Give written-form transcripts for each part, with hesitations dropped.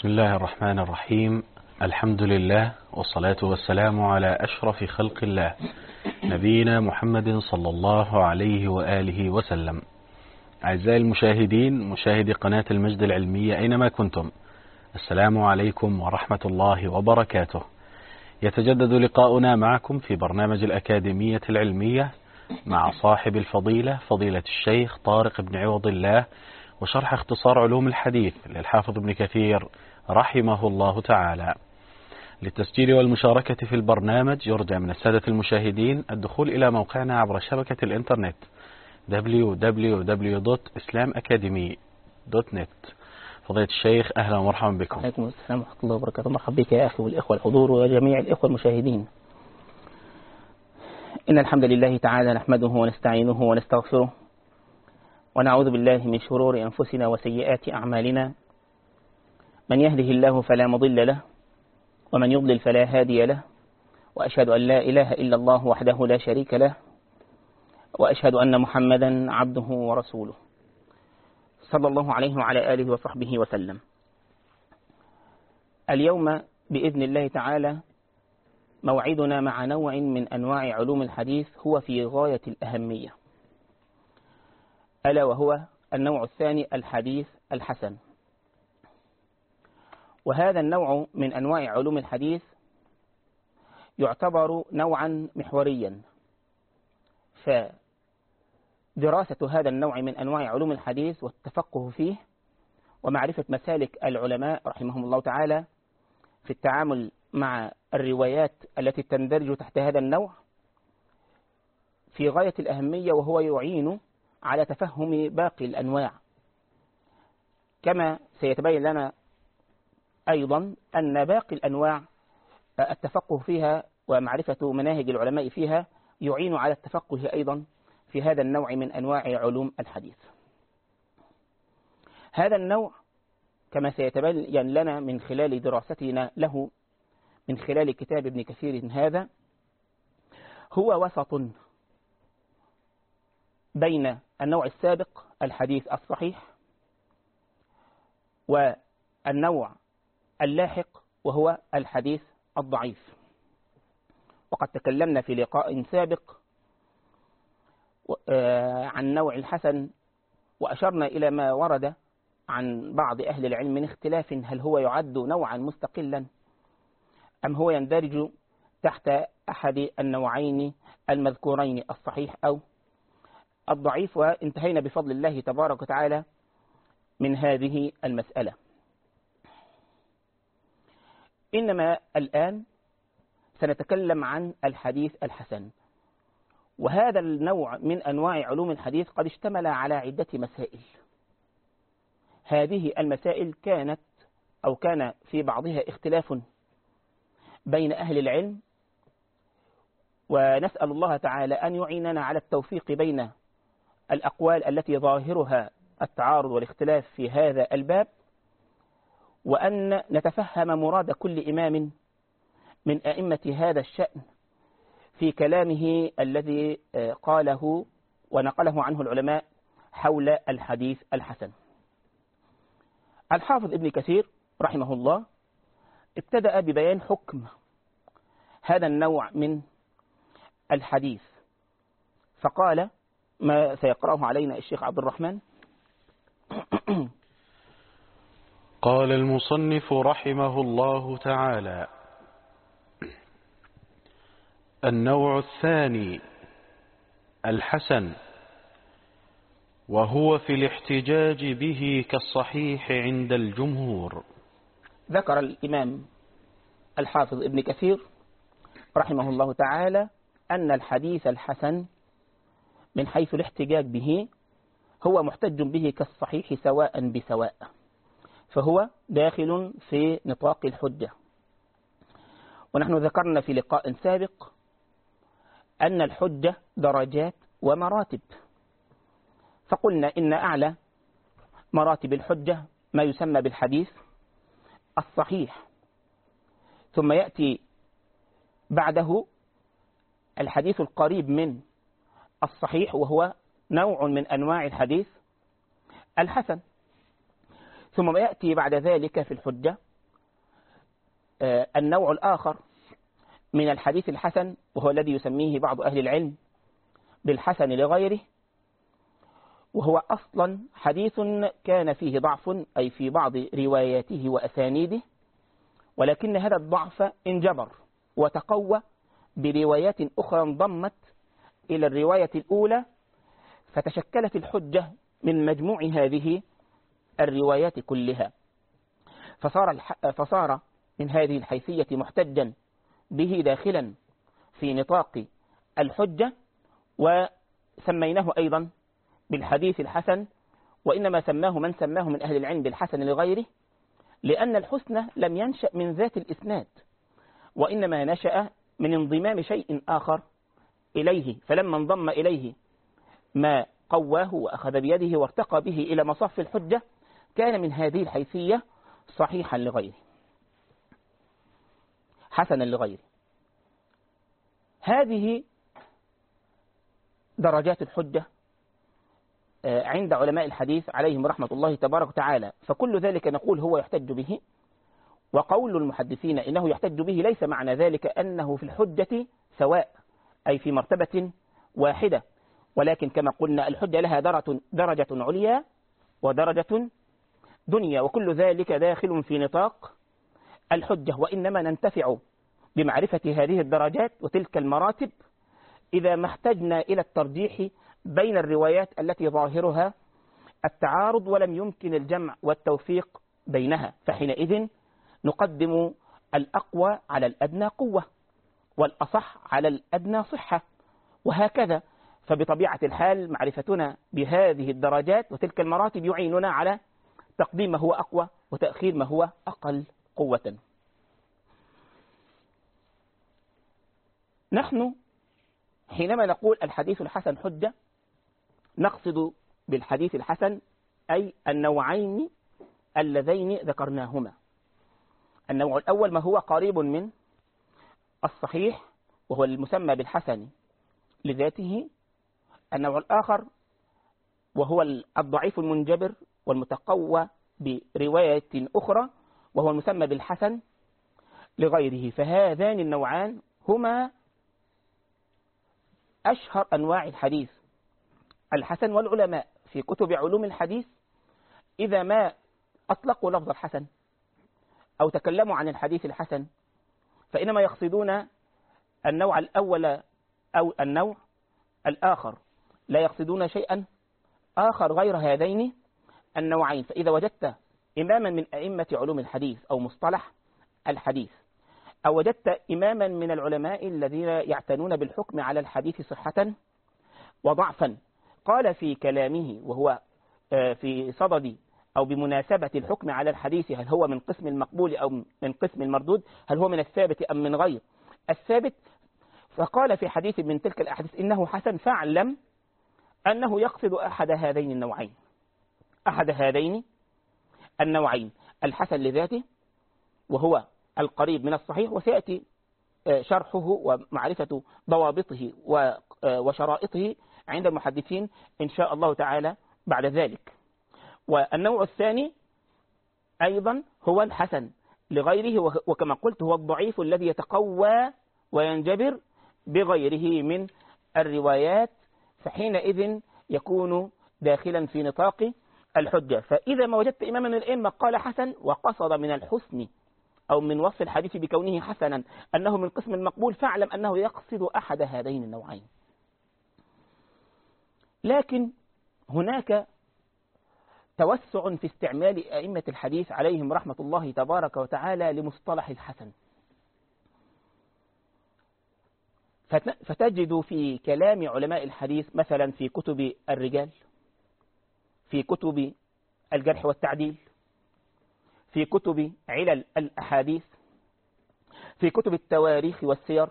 بسم الله الرحمن الرحيم. الحمد لله والصلاة والسلام على أشرف خلق الله نبينا محمد صلى الله عليه وآله وسلم. أعزائي المشاهدين، مشاهدي قناة المجد العلمية أينما كنتم، السلام عليكم ورحمة الله وبركاته. يتجدد لقاؤنا معكم في برنامج الأكاديمية العلمية مع صاحب الفضيلة فضيلة الشيخ طارق بن عوض الله، وشرح اختصار علوم الحديث للحافظ ابن كثير رحمه الله تعالى. للتسجيل والمشاركة في البرنامج يرجى من السادة المشاهدين الدخول إلى موقعنا عبر شبكة الإنترنت www.islamacademy.net. فضيلة الشيخ أهلا ومرحبا بكم. عليكم السلام ورحمة الله وبركاته. مرحبا بك يا أخي والإخوة الحضور وجميع الإخوة المشاهدين. إن الحمد لله تعالى نحمده ونستعينه ونستغفره، ونعوذ بالله من شرور أنفسنا وسيئات أعمالنا. من يهده الله فلا مضل له، ومن يضلل فلا هادي له، وأشهد أن لا إله إلا الله وحده لا شريك له، وأشهد أن محمدا عبده ورسوله صلى الله عليه وعلى آله وصحبه وسلم. اليوم بإذن الله تعالى موعدنا مع نوع من أنواع علوم الحديث هو في غاية الأهمية، ألا وهو النوع الثاني، الحديث الحسن. وهذا النوع من أنواع علوم الحديث يعتبر نوعا محوريا، فدراسة هذا النوع من أنواع علوم الحديث والتفقه فيه ومعرفة مسالك العلماء رحمهم الله تعالى في التعامل مع الروايات التي تندرج تحت هذا النوع في غاية الأهمية، وهو يعين على تفهم باقي الأنواع. كما سيتبين لنا أيضا أن باقي الأنواع التفقه فيها ومعرفة مناهج العلماء فيها يعين على التفقه أيضا في هذا النوع من أنواع علوم الحديث. هذا النوع كما سيتبين لنا من خلال دراستنا له من خلال كتاب ابن كثير هذا، هو وسط بين النوع السابق الحديث الصحيح والنوع اللاحق وهو الحديث الضعيف. وقد تكلمنا في لقاء سابق عن نوع الحسن، وأشرنا إلى ما ورد عن بعض أهل العلم من اختلاف هل هو يعد نوعا مستقلا أم هو يندرج تحت أحد النوعين المذكورين الصحيح أو الضعيف. وانتهينا بفضل الله تبارك وتعالى من هذه المسألة. إنما الآن سنتكلم عن الحديث الحسن، وهذا النوع من أنواع علوم الحديث قد اشتمل على عدة مسائل. هذه المسائل كان في بعضها اختلاف بين أهل العلم، ونسأل الله تعالى أن يعيننا على التوفيق بين الأقوال التي ظاهرها التعارض والاختلاف في هذا الباب، وأن نتفهم مراد كل إمام من أئمة هذا الشأن في كلامه الذي قاله ونقله عنه العلماء حول الحديث الحسن. الحافظ ابن كثير رحمه الله ابتدأ ببيان حكم هذا النوع من الحديث، فقال ما سيقرأه علينا الشيخ عبد الرحمن. قال المصنف رحمه الله تعالى: النوع الثاني الحسن، وهو في الاحتجاج به كالصحيح عند الجمهور. ذكر الإمام الحافظ ابن كثير رحمه الله تعالى أن الحديث الحسن من حيث الاحتجاج به هو محتج به كالصحيح سواء بسواء، فهو داخل في نطاق الحجة. ونحن ذكرنا في لقاء سابق أن الحجة درجات ومراتب، فقلنا إن أعلى مراتب الحجة ما يسمى بالحديث الصحيح، ثم يأتي بعده الحديث القريب من الصحيح وهو نوع من أنواع الحديث الحسن، ثم يأتي بعد ذلك في الحجة النوع الآخر من الحديث الحسن، وهو الذي يسميه بعض أهل العلم بالحسن لغيره، وهو أصلا حديث كان فيه ضعف أي في بعض رواياته وأسانيده، ولكن هذا الضعف انجبر وتقوى بروايات أخرى انضمت إلى الرواية الأولى، فتشكلت الحجة من مجموع هذه الروايات كلها، فصار من هذه الحيثية محتجا به داخلا في نطاق الحجة، وسميناه أيضا بالحديث الحسن. وإنما سماه من سماه من أهل العلم بالحسن لغيره، لأن الحسن لم ينشأ من ذات الإسناد، وإنما نشأ من انضمام شيء آخر إليه، فلما انضم إليه ما قواه وأخذ بيده وارتقى به إلى مصف الحجة كان من هذه الحيثية صحيحا لغيره، حسنا لغيره. هذه درجات الحجة عند علماء الحديث عليهم رحمة الله تبارك وتعالى، فكل ذلك نقول هو يحتج به. وقول المحدثين إنه يحتج به ليس معنى ذلك أنه في الحجة سواء، أي في مرتبة واحدة، ولكن كما قلنا الحجة لها درجة عليا ودرجة دنيا، وكل ذلك داخل في نطاق الحجة. وإنما ننتفع بمعرفة هذه الدرجات وتلك المراتب إذا ما احتجنا إلى الترجيح بين الروايات التي ظاهرها التعارض ولم يمكن الجمع والتوفيق بينها، فحينئذ نقدم الأقوى على الأدنى قوة، والأصح على الأدنى صحة، وهكذا. فبطبيعة الحال معرفتنا بهذه الدرجات وتلك المراتب يعيننا على تقديم ما هو أقوى وتأخير ما هو أقل قوة. نحن حينما نقول الحديث الحسن حجة نقصد بالحديث الحسن أي النوعين اللذين ذكرناهما. النوع الأول ما هو قريب من الصحيح وهو المسمى بالحسن لذاته. النوع الآخر وهو الضعيف المنجبر والمتقوى برواية أخرى وهو المسمى بالحسن لغيره. فهذان النوعان هما أشهر أنواع الحديث الحسن، والعلماء في كتب علوم الحديث إذا ما أطلقوا لفظ الحسن أو تكلموا عن الحديث الحسن فإنما يقصدون النوع الأول أو النوع الآخر، لا يقصدون شيئا آخر غير هذين النوعين. فإذا وجدت إماما من أئمة علوم الحديث أو مصطلح الحديث، أو وجدت إماما من العلماء الذين يعتنون بالحكم على الحديث صحة وضعفا قال في كلامه وهو في صدد أو بمناسبة الحكم على الحديث هل هو من قسم المقبول أو من قسم المردود، هل هو من الثابت أم من غير الثابت، فقال في حديث من تلك الأحاديث إنه حسن، فاعلم أنه يقصد أحد هذين النوعين، أحد هذين النوعين، الحسن لذاته وهو القريب من الصحيح، وسيأتي شرحه ومعرفة ضوابطه وشرائطه عند المحدثين إن شاء الله تعالى بعد ذلك. والنوع الثاني أيضا هو الحسن لغيره، وكما قلت هو الضعيف الذي يتقوى وينجبر بغيره من الروايات، فحينئذ يكون داخلا في نطاق الحجة. فإذا ما وجدت إماما من الأئمة قال حسن وقصد من الحسن أو من وصف الحديث بكونه حسنا أنه من قسم المقبول، فاعلم أنه يقصد أحد هذين النوعين. لكن هناك توسع في استعمال أئمة الحديث عليهم رحمة الله تبارك وتعالى لمصطلح الحسن، فتجد في كلام علماء الحديث مثلا في كتب الرجال، في كتب الجرح والتعديل، في كتب علل الأحاديث، في كتب التواريخ والسير،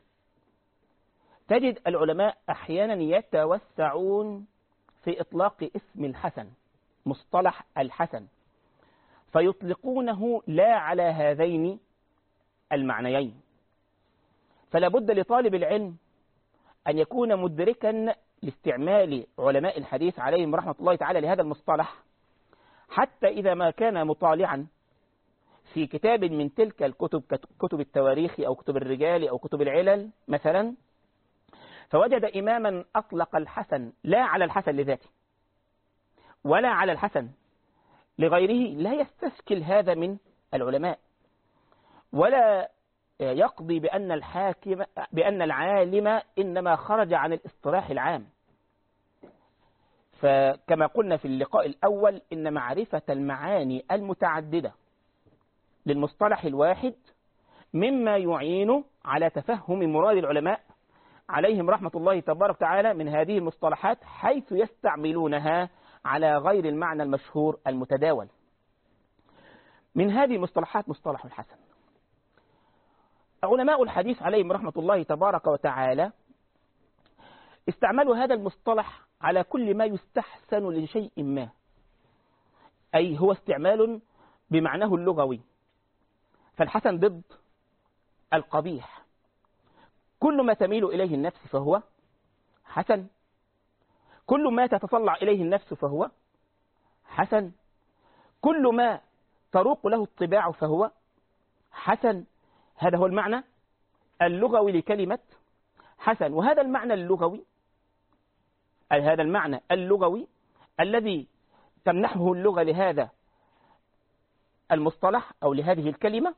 تجد العلماء أحيانا يتوسعون في إطلاق اسم الحسن، مصطلح الحسن، فيطلقونه لا على هذين المعنيين. فلا بد لطالب العلم أن يكون مدركا لاستعمال علماء الحديث عليهم رحمة الله تعالى لهذا المصطلح، حتى إذا ما كان مطالعا في كتاب من تلك الكتب كتب التواريخ أو كتب الرجال أو كتب العلل مثلا، فوجد إماما أطلق الحسن لا على الحسن لذاته ولا على الحسن لغيره، لا يستشكل هذا من العلماء، ولا يقضي بأن العالم إنما خرج عن الاصطلاح العام. فكما قلنا في اللقاء الأول، إن معرفة المعاني المتعددة للمصطلح الواحد مما يعين على تفهم مراد العلماء عليهم رحمة الله تبارك وتعالى من هذه المصطلحات، حيث يستعملونها على غير المعنى المشهور المتداول. من هذه المصطلحات مصطلح الحسن. علماء الحديث عليهم رحمة الله تبارك وتعالى استعملوا هذا المصطلح على كل ما يستحسن لشيء ما، أي هو استعمال بمعناه اللغوي. فالحسن ضد القبيح، كل ما تميل إليه النفس فهو حسن، كل ما تتطلع إليه النفس فهو حسن، كل ما تروق له الطباع فهو حسن. هذا هو المعنى اللغوي لكلمة حسن. وهذا المعنى اللغوي، هذا المعنى اللغوي الذي تمنحه اللغة لهذا المصطلح أو لهذه الكلمة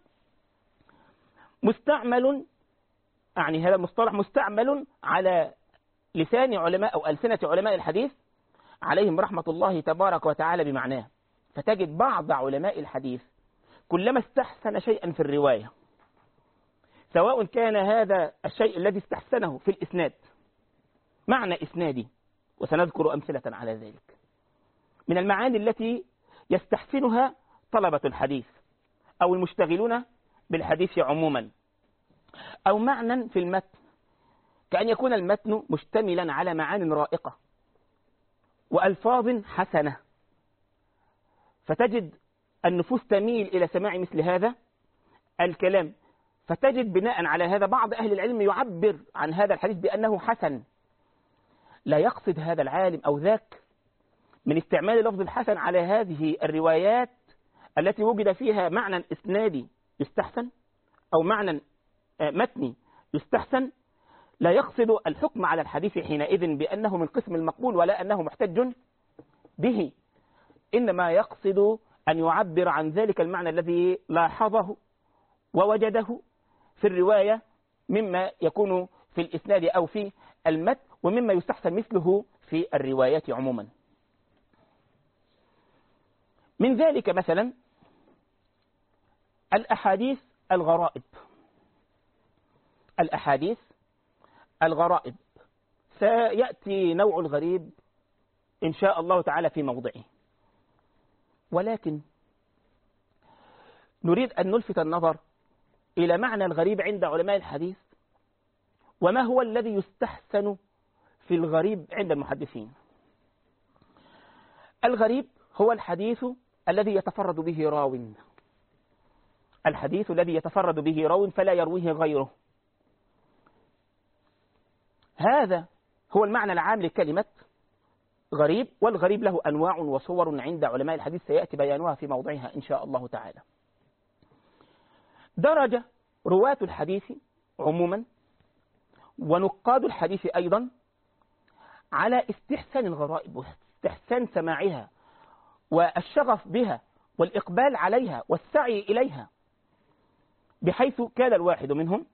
مستعمل، يعني هذا المصطلح مستعمل على لسان علماء أو ألسنة علماء الحديث عليهم رحمة الله تبارك وتعالى بمعناه. فتجد بعض علماء الحديث كلما استحسن شيئا في الرواية، سواء كان هذا الشيء الذي استحسنه في الإسناد معنى إسنادي، وسنذكر أمثلة على ذلك من المعاني التي يستحسنها طلبة الحديث أو المشتغلون بالحديث عموما، أو معنى في المتن، كأن يكون المتن مشتملا على معان رائقة وألفاظ حسنة، فتجد النفوس تميل إلى سماع مثل هذا الكلام، فتجد بناء على هذا بعض أهل العلم يعبر عن هذا الحديث بأنه حسن. لا يقصد هذا العالم أو ذاك من استعمال لفظ الحسن على هذه الروايات التي وجد فيها معنى إسنادي يستحسن أو معنى متني يستحسن، لا يقصد الحكم على الحديث حينئذ بأنه من قسم المقبول ولا أنه محتج به، إنما يقصد أن يعبر عن ذلك المعنى الذي لاحظه ووجده في الرواية مما يكون في الإسناد أو في المتن، ومما يستحسن مثله في الروايات عموما. من ذلك مثلا الأحاديث الغرائب. الأحاديث الغرائب سيأتي نوع الغريب إن شاء الله تعالى في موضعه، ولكن نريد أن نلفت النظر إلى معنى الغريب عند علماء الحديث، وما هو الذي يستحسن في الغريب عند المحدثين. الغريب هو الحديث الذي يتفرد به راو، الحديث الذي يتفرد به راو فلا يرويه غيره. هذا هو المعنى العام لكلمة غريب، والغريب له أنواع وصور عند علماء الحديث سيأتي بيانها في موضعها إن شاء الله تعالى. درج رواة الحديث عموما ونقاد الحديث أيضا على استحسان الغرائب واستحسان سماعها والشغف بها والإقبال عليها والسعي إليها، بحيث كان الواحد منهم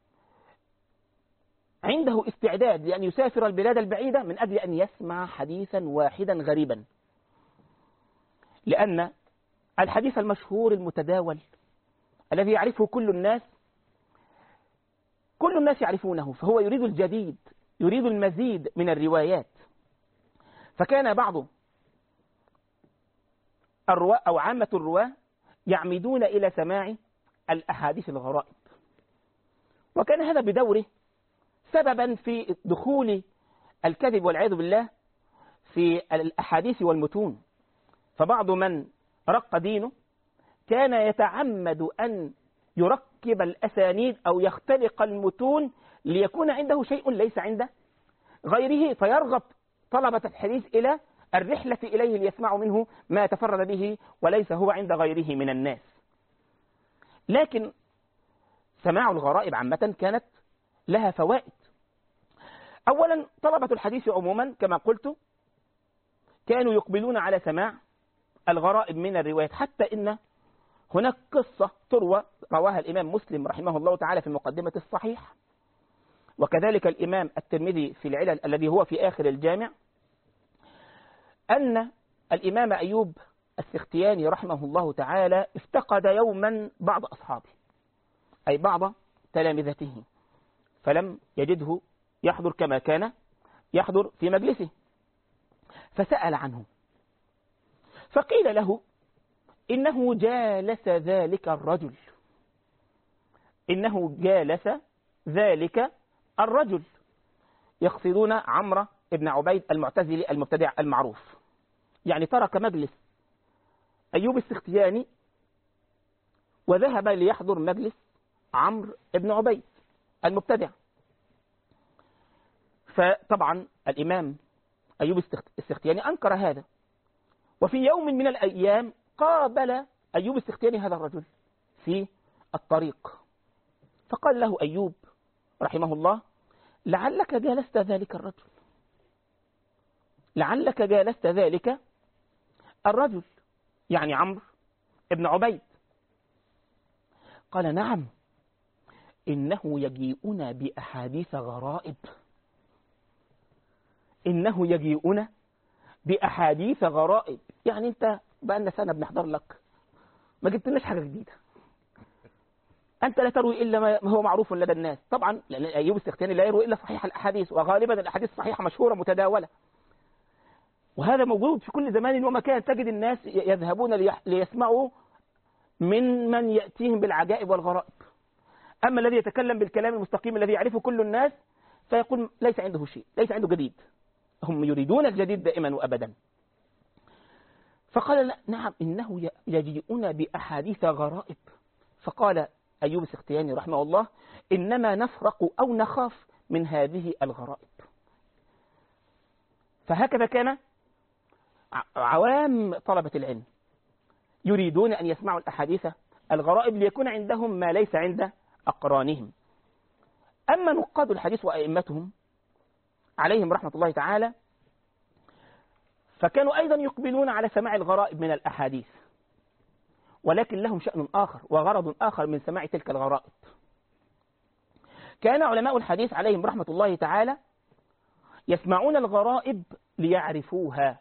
عنده استعداد لأن يسافر البلاد البعيدة من أجل أن يسمع حديثا واحدا غريبا، لأن الحديث المشهور المتداول الذي يعرفه كل الناس يعرفونه، فهو يريد الجديد، يريد المزيد من الروايات. فكان بعض الرواة أو عامة الرواة يعمدون إلى سماع الأحاديث الغرائب، وكان هذا بدوره سببا في دخول الكذب والعياذ بالله في الأحاديث والمتون. فبعض من رق دينه كان يتعمد أن يركب الأسانيد أو يختلق المتون ليكون عنده شيء ليس عند غيره، فيرغب طلبة الحديث إلى الرحلة إليه ليسمعوا منه ما تفرد به وليس هو عند غيره من الناس. لكن سماع الغرائب عامة كانت لها فوائد. أولا طلبة الحديث عموما كما قلت كانوا يقبلون على سماع الغرائب من الروايات، حتى إن هناك قصة تروى رواها الإمام مسلم رحمه الله تعالى في مقدمة الصحيح، وكذلك الإمام الترمذي في العلل الذي هو في آخر الجامع، أن الإمام أيوب السختياني رحمه الله تعالى افتقد يوما بعض أصحابه أي بعض تلامذته، فلم يجده يحضر كما كان يحضر في مجلسه، فسأل عنه فقيل له إنه جالس ذلك الرجل، إنه جالس ذلك الرجل، يقصدون عمرو بن عبيد المعتزلي المبتدع المعروف، يعني ترك مجلس أيوب السختياني وذهب ليحضر مجلس عمرو بن عبيد المبتدع. فطبعا الإمام أيوب السختياني أنكر هذا، وفي يوم من الأيام قابل أيوب السختياني هذا الرجل في الطريق، فقال له أيوب رحمه الله لعلك جالست ذلك الرجل، لعلك جالست ذلك الرجل، يعني عمرو بن عبيد. قال نعم، إنه يجيئنا بأحاديث غرائب، إنه يجيئنا بأحاديث غرائب، يعني أنت بقالنا سنة بنحضر لك ما جبتلناش حاجة جديدة، أنت لا تروي إلا ما هو معروف لدى الناس. طبعا لأن أيوب السختياني لا يروي إلا صحيح الأحاديث، وغالبا الأحاديث الصحيحة مشهورة متداولة، وهذا موجود في كل زمان ومكان، تجد الناس يذهبون ليسمعوا من يأتيهم بالعجائب والغرائب. أما الذي يتكلم بالكلام المستقيم الذي يعرفه كل الناس فيقول ليس عنده شيء، ليس عنده جديد، هم يريدون الجديد دائما وأبدا. فقال نعم إنه يجيئنا بأحاديث غرائب. فقال أيوب السختياني رحمه الله إنما نفرق أو نخاف من هذه الغرائب. فهكذا كان عوام طلبة العلم يريدون أن يسمعوا الأحاديث الغرائب ليكون عندهم ما ليس عند أقرانهم. أما نقاد الحديث وأئمتهم عليهم رحمة الله تعالى فكانوا أيضا يقبلون على سماع الغرائب من الأحاديث، ولكن لهم شأن آخر وغرض آخر من سماع تلك الغرائب. كان علماء الحديث عليهم رحمة الله تعالى يسمعون الغرائب ليعرفوها،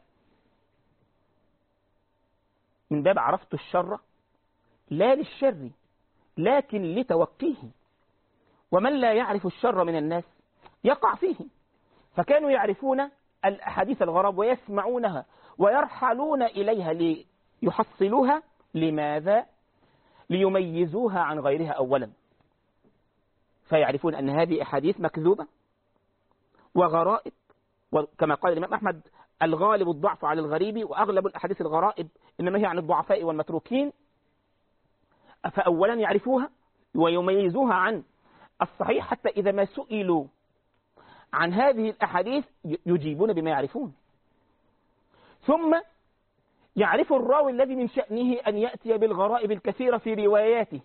من باب عرفت الشر لا للشر لكن لتوقيه، ومن لا يعرف الشر من الناس يقع فيه. فكانوا يعرفون الأحاديث الغرائب ويسمعونها ويرحلون إليها ليحصلوها. لماذا؟ ليميزوها عن غيرها أولا، فيعرفون أن هذه أحاديث مكذوبة وغرائب، وكما قال الإمام أحمد الغالب الضعف على الغريب، وأغلب الأحاديث الغرائب إنما هي عن الضعفاء والمتروكين. فأولا يعرفوها ويميزوها عن الصحيح، حتى إذا ما سئلوا عن هذه الأحاديث يجيبون بما يعرفون. ثم يعرف الراوي الذي من شأنه أن يأتي بالغرائب الكثيرة في رواياته،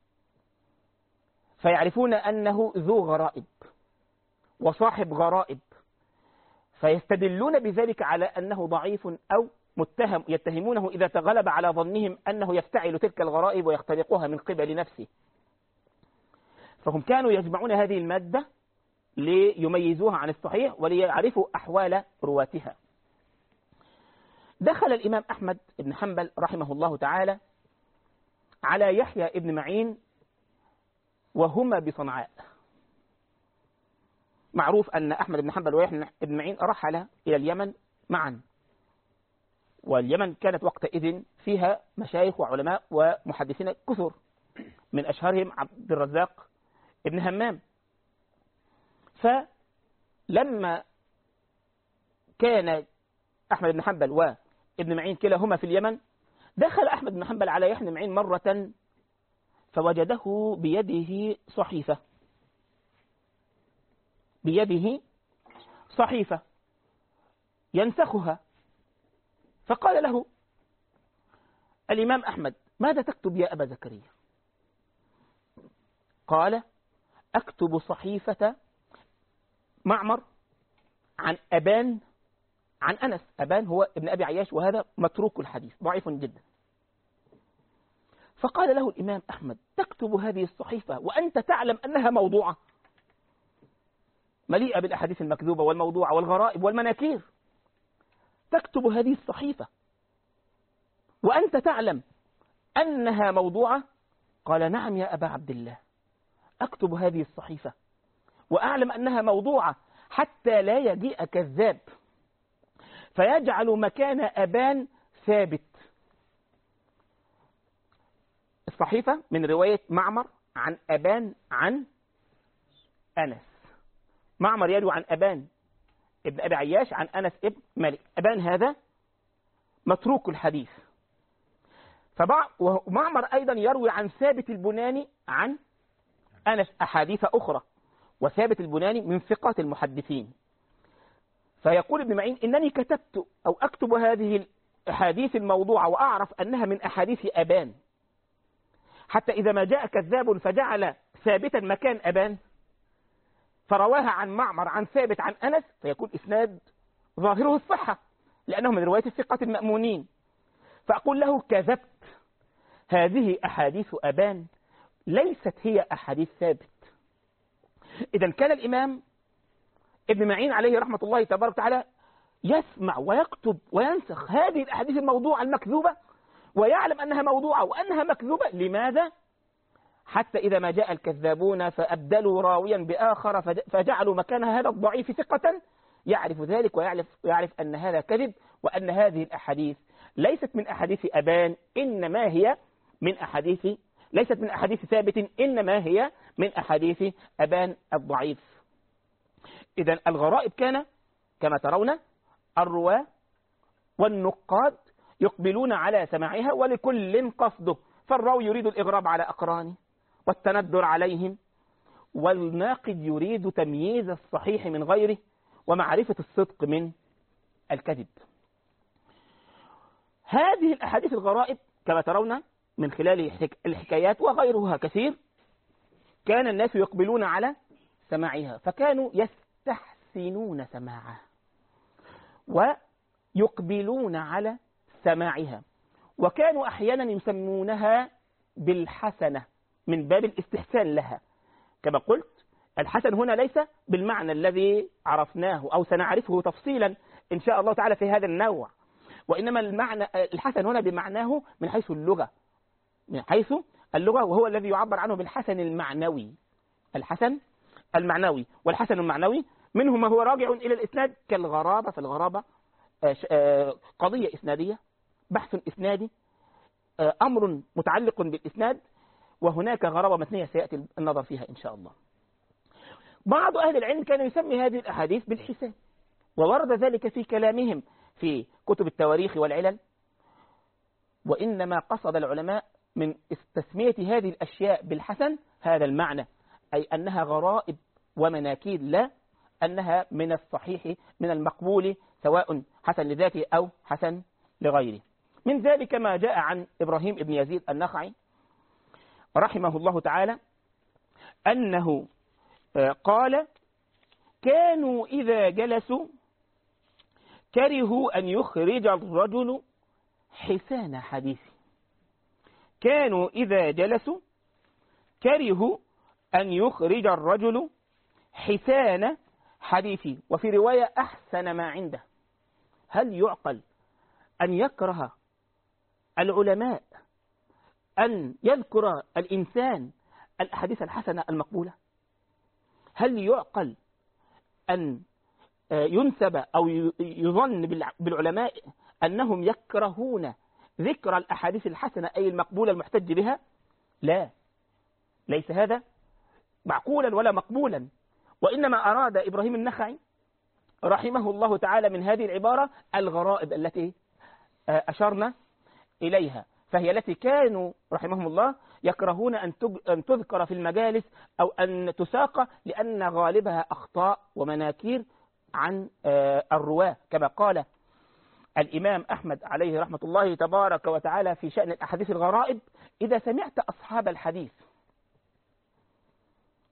فيعرفون أنه ذو غرائب وصاحب غرائب، فيستدلون بذلك على أنه ضعيف أو متهم، يتهمونه إذا تغلب على ظنهم أنه يفتعل تلك الغرائب ويخترقها من قبل نفسه. فهم كانوا يجمعون هذه المادة ليميزوها عن الصحيح وليعرفوا أحوال رواتها. دخل الإمام أحمد بن حنبل رحمه الله تعالى على يحيى بن معين وهما بصنعاء. معروف أن أحمد بن حنبل ويحيى بن معين رحل إلى اليمن معا، واليمن كانت وقتئذ فيها مشايخ وعلماء ومحدثين كثر، من أشهرهم عبد الرزاق بن همام. فلما كان أحمد بن حنبل وابن معين كلاهما في اليمن، دخل أحمد بن حنبل على يحيى بن معين مرة فوجده بيده صحيفة، بيده صحيفة ينسخها، فقال له الإمام أحمد ماذا تكتب يا أبا زكريا؟ قال أكتب صحيفة معمر عن أبان عن أنس. أبان هو ابن أبي عياش، وهذا متروك الحديث ضعيف جدا. فقال له الإمام أحمد: تكتب هذه الصحيفة وأنت تعلم أنها موضوعة، مليئة بالأحاديث المكذوبة والموضوعة والغرائب والمناكير، تكتب هذه الصحيفة وأنت تعلم أنها موضوعة؟ قال: نعم يا أبا عبد الله، أكتب هذه الصحيفة وأعلم أنها موضوعة حتى لا يجيء كذاب فيجعل مكان أبان ثابت. الصحيفة من رواية معمر عن أبان عن أنس. معمر يروي عن أبان ابن أبي عياش عن أنس ابن مالك. أبان هذا متروك الحديث. ومعمر أيضا يروي عن ثابت البناني عن أنس أحاديث أخرى، وثابت البناني من ثقات المحدثين. فيقول ابن معين: إنني كتبت أو أكتب هذه الأحاديث الموضوعة وأعرف أنها من أحاديث أبان، حتى إذا ما جاء كذاب فجعل ثابتا مكان أبان فرواها عن معمر عن ثابت عن أنس، فيكون إسناد ظاهره الصحة لأنه من رواية الثقات المأمونين. فأقول له: كذبت، هذه أحاديث أبان ليست هي أحاديث ثابت. إذا كان الإمام ابن معين عليه رحمة الله تبارك وتعالى يسمع ويكتب وينسخ هذه الأحاديث الموضوعة المكذوبة، ويعلم أنها موضوعة وأنها مكذوبة. لماذا؟ حتى إذا ما جاء الكذابون فأبدلوا راويا بآخر فجعلوا مكان هذا الضعيف ثقة، يعرف ذلك ويعرف أن هذا كذب، وأن هذه الأحاديث ليست من أحاديث أبان، إنما هي من أحاديث ليست من أحاديث ثابت، إنما هي من أحاديث أبان الضعيف. إذن الغرائب كان كما ترون الرواة والنقاد يقبلون على سماعها ولكل قصده، فالراوي يريد الإغراب على أقرانه والتندر عليهم، والناقد يريد تمييز الصحيح من غيره ومعرفة الصدق من الكذب. هذه الأحاديث الغرائب كما ترون من خلال الحكايات وغيرها كثير كان الناس يقبلون على سماعها، فكانوا يستحسنون سماعها ويقبلون على سماعها، وكانوا أحيانا يسمونها بالحسنة من باب الاستحسان لها. كما قلت الحسن هنا ليس بالمعنى الذي عرفناه أو سنعرفه تفصيلا إن شاء الله تعالى في هذا النوع، وإنما المعنى الحسن هنا بمعناه من حيث اللغة، وهو الذي يعبر عنه بالحسن المعنوي. الحسن المعنوي والحسن المعنوي منه ما هو راجع إلى الإسناد كالغرابة، فالغرابة قضية إسنادية، بحث إسنادي، أمر متعلق بالإسناد، وهناك غرابة متنية سيأتي النظر فيها إن شاء الله. بعض أهل العلم كان يسمي هذه الأحاديث بالحسان، وورد ذلك في كلامهم في كتب التواريخ والعلل، وإنما قصد العلماء من تسمية هذه الأشياء بالحسن هذا المعنى، أي أنها غرائب ومناكير، لا أنها من الصحيح من المقبول سواء حسن لذاته أو حسن لغيره. من ذلك ما جاء عن إبراهيم بن يزيد النخعي رحمه الله تعالى أنه قال: كانوا إذا جلسوا كرهوا أن يخرج الرجل حسان حديثه. كانوا إذا جلسوا كرهوا أن يخرج الرجل حسان حديثه، وفي رواية أحسن ما عنده. هل يعقل أن يكره العلماء أن يذكر الإنسان الأحاديث الحسنة المقبولة؟ هل يعقل أن ينسب أو يظن بالعلماء أنهم يكرهون ذكر الأحاديث الحسنة أي المقبولة المحتج بها؟ لا، ليس هذا معقولا ولا مقبولا، وإنما أراد إبراهيم النخعي رحمه الله تعالى من هذه العبارة الغرائب التي أشرنا إليها، فهي التي كانوا رحمهم الله يكرهون أن تذكر في المجالس أو أن تساق، لأن غالبها أخطاء ومناكير عن الرواة، كما قال الإمام أحمد عليه رحمة الله تبارك وتعالى في شأن الأحاديث الغرائب: إذا سمعت أصحاب الحديث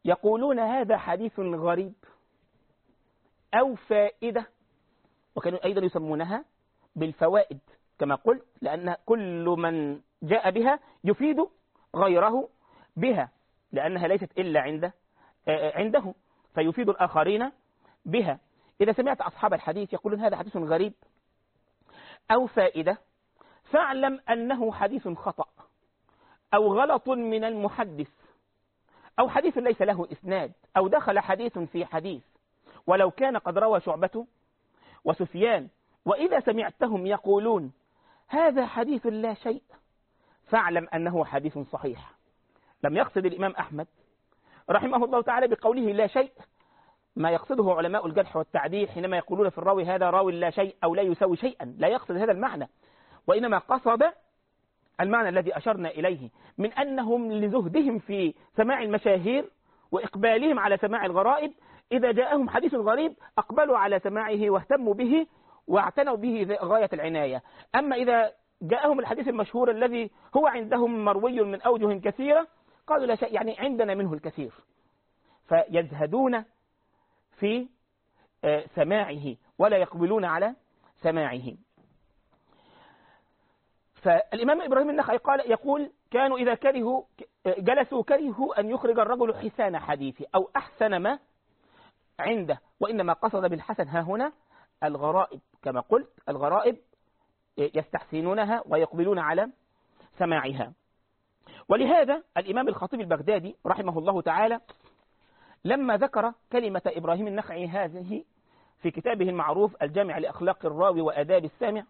يقولون هذا حديث غريب أو فائدة، وكانوا أيضا يسمونها بالفوائد كما قلت، لأن كل من جاء بها يفيد غيره بها، لأنها ليست إلا عنده فيفيد الآخرين بها. إذا سمعت أصحاب الحديث يقولون هذا حديث غريب أو فائدة، فاعلم أنه حديث خطأ أو غلط من المحدث، أو حديث ليس له إسناد، أو دخل حديث في حديث ولو كان قد روى شعبة وسفيان. وإذا سمعتهم يقولون هذا حديث لا شيء، فاعلم أنه حديث صحيح. لم يقصد الإمام أحمد رحمه الله تعالى بقوله لا شيء ما يقصده علماء الجرح والتعديل حينما يقولون في الراوي هذا راوي لا شيء أو لا يساوي شيئا، لا يقصد هذا المعنى، وإنما قصد المعنى الذي أشرنا إليه من أنهم لزهدهم في سماع المشاهير وإقبالهم على سماع الغرائب، إذا جاءهم حديث غريب أقبلوا على سماعه واهتموا به واعتنوا به غاية العناية. أما إذا جاءهم الحديث المشهور الذي هو عندهم مروي من أوجه كثيرة، قالوا لا شيء، يعني عندنا منه الكثير، فيزهدون في سماعه ولا يقبلون على سماعه. فالإمام إبراهيم النخعي يقول كانوا إذا جلسوا كرهوا أن يخرج الرجل حسان حديثه أو أحسن ما عنده، وإنما قصد بالحسن ها هنا الغرائب، كما قلت الغرائب يستحسنونها ويقبلون على سماعها. ولهذا الإمام الخطيب البغدادي رحمه الله تعالى لما ذكر كلمة إبراهيم النخعي هذه في كتابه المعروف الجامع لأخلاق الراوي وآداب السامع،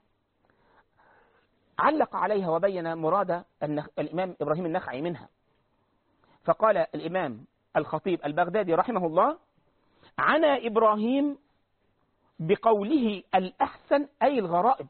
علق عليها وبين مراد الإمام إبراهيم النخعي منها. فقال الإمام الخطيب البغدادي رحمه الله: عنى إبراهيم بقوله الأحسن أي الغرائب،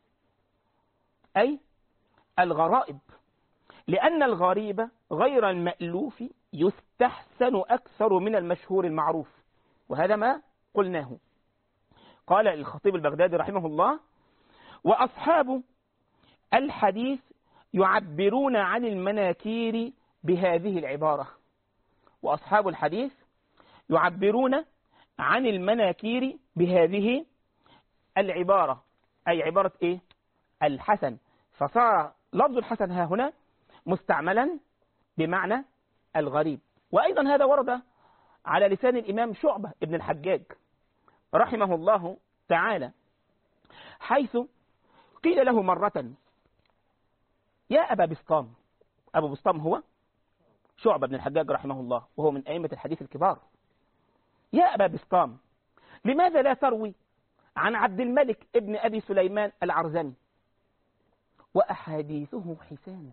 أي الغرائب، لأن الغريب غير المألوف يستحسن أكثر من المشهور المعروف، وهذا ما قلناه. قال الخطيب البغدادي رحمه الله: وأصحاب الحديث يعبرون عن المناكير بهذه العبارة. وأصحاب الحديث يعبرون عن المناكير بهذه العبارة، أي عبارة إيه؟ الحسن. فصار لفظ الحسن ها هنا مستعملا بمعنى الغريب. وأيضا هذا ورد على لسان الإمام شعبة ابن الحجاج رحمه الله تعالى، حيث قيل له مرة: يا أبا بسطام. أبو بسطام هو شعبة بن الحجاج رحمه الله، وهو من أئمة الحديث الكبار. يا أبا بسطام، لماذا لا تروي عن عبد الملك ابن أبي سليمان العرزني وأحاديثه حسان؟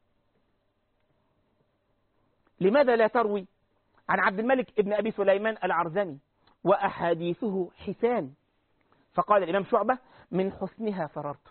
لماذا لا تروي عن عبد الملك ابن أبي سليمان العرزني وأحاديثه حسان؟ فقال الإمام شعبة: من حسنها فررت،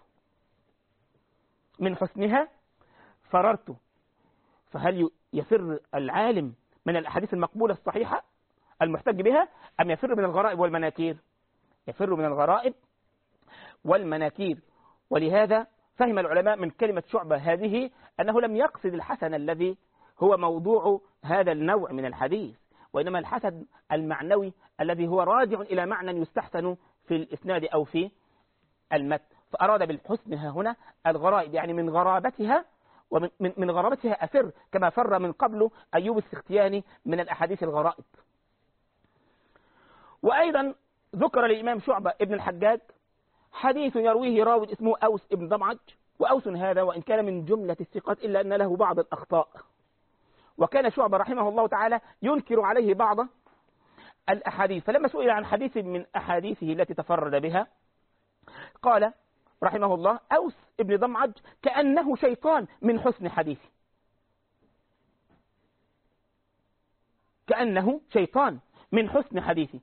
من حسنها فررت. فهل يفر العالم من الأحاديث المقبولة الصحيحة المحتج بها، أم يفر من الغرائب والمناكير؟ يفر من الغرائب والمناكير. ولهذا فهم العلماء من كلمة شعبة هذه أنه لم يقصد الحسن الذي هو موضوع هذا النوع من الحديث، وإنما الحسن المعنوي الذي هو راجع إلى معنى يستحسن في الإسناد أو في المتن. فأراد بالحسن ها هنا الغرائب، يعني من غرابتها، ومن غرابتها أفر، كما فر من قبل أيوب السختياني من الأحاديث الغرائب. وأيضا ذكر للإمام شعبة ابن الحجاج حديث يرويه راوي اسمه أوس ابن ضمعج، وأوس هذا وإن كان من جملة الثقات إلا أن له بعض الأخطاء، وكان شعبة رحمه الله تعالى ينكر عليه بعض الأحاديث. فلما سئل عن حديث من أحاديثه التي تفرد بها قال رحمه الله: أوس ابن ضمعج كأنه شيطان من حسن حديثه، كأنه شيطان من حسن حديثه.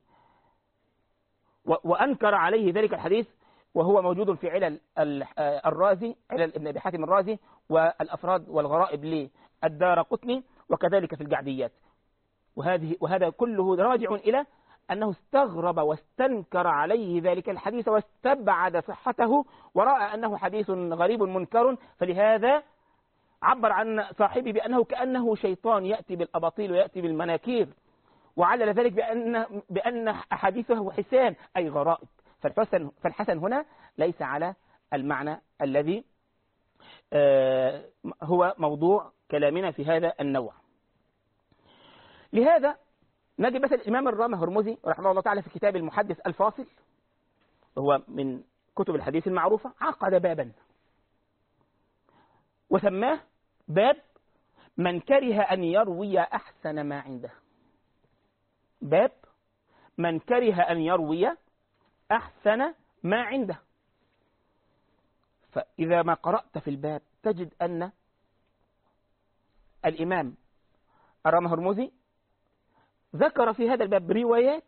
وأنكر عليه ذلك الحديث، وهو موجود في علل الرازي، علل ابن أبي حاتم الرازي، والأفراد والغرائب للدارقطني، وكذلك في الجعديات. وهذا كله راجع إلى أنه استغرب واستنكر عليه ذلك الحديث واستبعد صحته، ورأى أنه حديث غريب منكر، فلهذا عبر عن صاحبه بأنه كأنه شيطان يأتي بالأباطيل ويأتي بالمناكير وعلل ذلك بأن أحاديثه حسان أي غرائب. فالحسن هنا ليس على المعنى الذي هو موضوع كلامنا في هذا النوع. لهذا نجد مثل الإمام الرامي هرمزي رحمه الله تعالى في كتاب المحدث الفاصل، وهو من كتب الحديث المعروفة، عقد بابا وسماه باب من كره أن يروي أحسن ما عنده. باب من كره أن يروي أحسن ما عنده. فإذا ما قرأت في الباب تجد أن الإمام الرامي هرمزي ذكر في هذا الباب روايات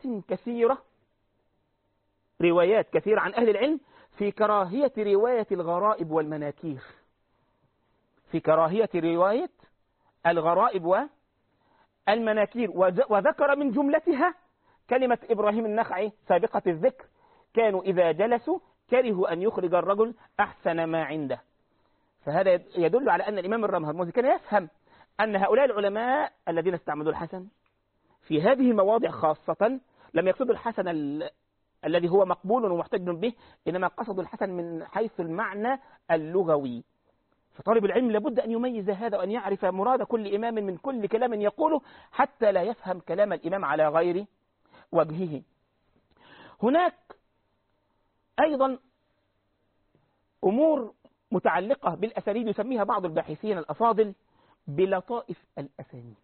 كثيرة عن أهل العلم في كراهية رواية الغرائب والمناكير، في كراهية رواية الغرائب والمناكير، وذكر من جملتها كلمة إبراهيم النخعي سابقة الذكر: كانوا إذا جلسوا كرهوا أن يخرج الرجل أحسن ما عنده. فهذا يدل على أن الإمام الرامي هرمزي كان يفهم أن هؤلاء العلماء الذين استعملوا الحسن في هذه المواضع خاصة لم يقصدوا الحسن الذي هو مقبول ومحتج به، إنما قصدوا الحسن من حيث المعنى اللغوي. فطالب العلم لابد أن يميز هذا وأن يعرف مراد كل إمام من كل كلام يقوله حتى لا يفهم كلام الإمام على غير وجهه. هناك أيضا أمور متعلقة بالأسانيد يسميها بعض الباحثين الأفاضل بلطائف الأسانيد.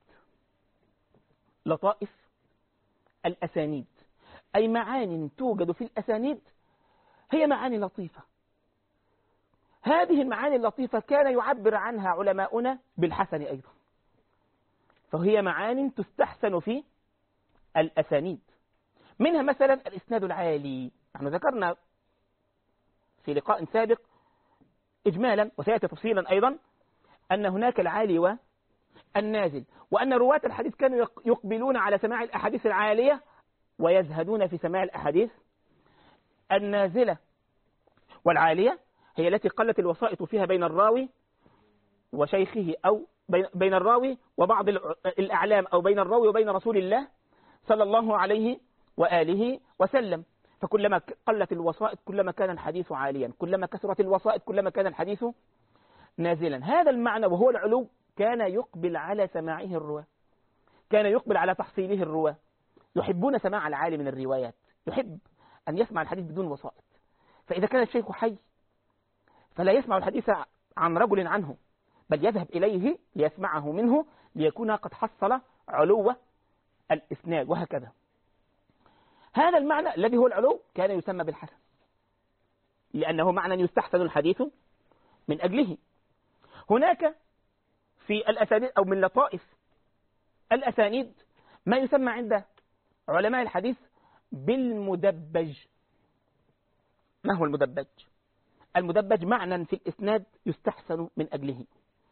لطائف الأسانيد أي معاني توجد في الأسانيد، هي معاني لطيفة. هذه المعاني اللطيفة كان يعبر عنها علماؤنا بالحسن أيضا، فهي معاني تستحسن في الأسانيد. منها مثلا الإسناد العالي. نحن ذكرنا في لقاء سابق إجمالا وسيأتي تفصيلا أيضا أن هناك العالي والنازل، وأن رواة الحديث كانوا يقبلون على سماع الأحاديث العالية ويزهدون في سماع الأحاديث النازلة. والعالية هي التي قلت الوسائط فيها بين الراوي وشيخه، أو بين الراوي وبعض الأعلام، أو بين الراوي وبين رسول الله صلى الله عليه وآله وسلم. فكلما قلت الوسائط كلما كان الحديث عاليا، كلما كثرت الوسائط كلما كان الحديث نازلا. هذا المعنى وهو العلو كان يقبل على سماعه الرواة، كان يقبل على تحصيله الرواة. يحبون سماع العالي من الروايات، يحب أن يسمع الحديث بدون وسائط. فإذا كان الشيخ حي فلا يسمع الحديث عن رجل عنه، بل يذهب إليه ليسمعه منه ليكون قد حصل علو الإسناد، وهكذا. هذا المعنى الذي هو العلو كان يسمى بالحسن، لأنه معنى يستحسن الحديث من أجله. هناك في الأسانيد أو من لطائف الأسانيد ما يسمى عند علماء الحديث بالمدبج. ما هو المدبج؟ المدبج معنى في الإسناد يستحسن من أجله.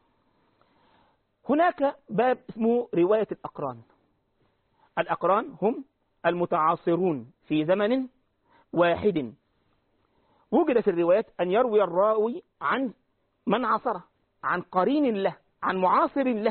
هناك باب اسمه رواية الأقران. الأقران هم المتعاصرون في زمن واحد. وجدت الروايات أن يروي الراوي عن من عاصره، عن قرين له، عن معاصر له.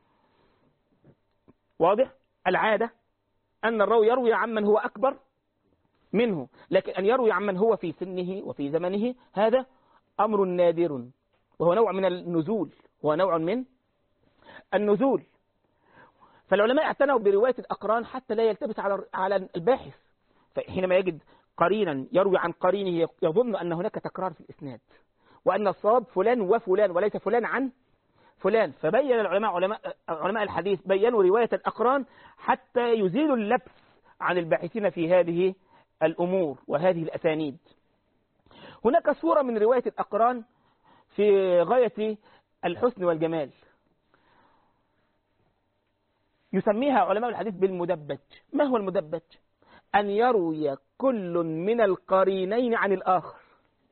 واضح؟ العادة أن الراوي يروي عمن هو أكبر منه، لكن أن يروي عمن هو في سنه وفي زمنه هذا أمر نادر، وهو نوع من النزول، هو نوع من النزول. فالعلماء اعتنوا برواية الأقران حتى لا يلتبس على الباحث، فحينما يجد قرينا يروي عن قرينه يظن أن هناك تكرار في الإسناد، وأن الصواب فلان وفلان وليس فلان عن فلان. فبين علماء الحديث بيّنوا رواية الأقران حتى يزيلوا اللبس عن الباحثين في هذه الأمور وهذه الأسانيد. هناك صورة من رواية الأقران في غاية الحسن والجمال، يسميها علماء الحديث بالمدبج. ما هو المدبج؟ أن يروي كل من القرينين عن الآخر،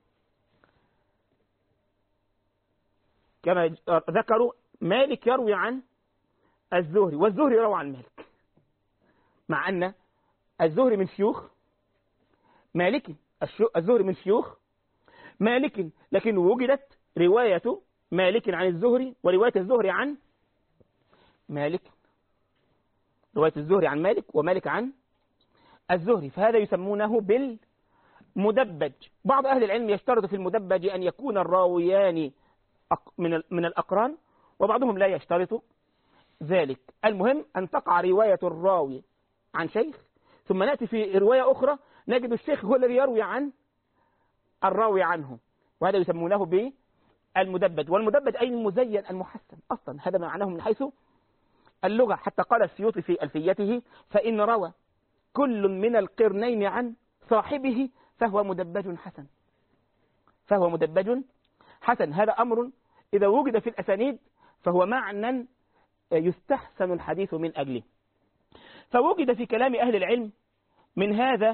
كما ذكروا مالك يروي عن الزهري والزهري يروي عن مالك، مع أن الزهري من شيوخ مالك، الزهري من شيوخ مالك، لكن وجدت رواية مالك عن الزهري ورواية الزهري عن مالك. رواية الزهري عن مالك ومالك عن الزهري، فهذا يسمونه بالمدبج. بعض أهل العلم يشترط في المدبج أن يكون الراويان من الأقران، وبعضهم لا يشترط ذلك. المهم أن تقع رواية الراوي عن شيخ، ثم نأتي في رواية أخرى نجد الشيخ هو الذي يروي عن الراوي عنه، وهذا يسمونه بالمدبج. والمدبج أي المزين المحسن، أصلا هذا معناه من حيث اللغة. حتى قال السيوطي في ألفيته: فإن روى كل من القرنين عن صاحبه فهو مدبج حسن. فهو مدبج حسن. هذا أمر إذا وجد في الأسانيد فهو معنى يستحسن الحديث من أجله. فوجد في كلام أهل العلم من هذا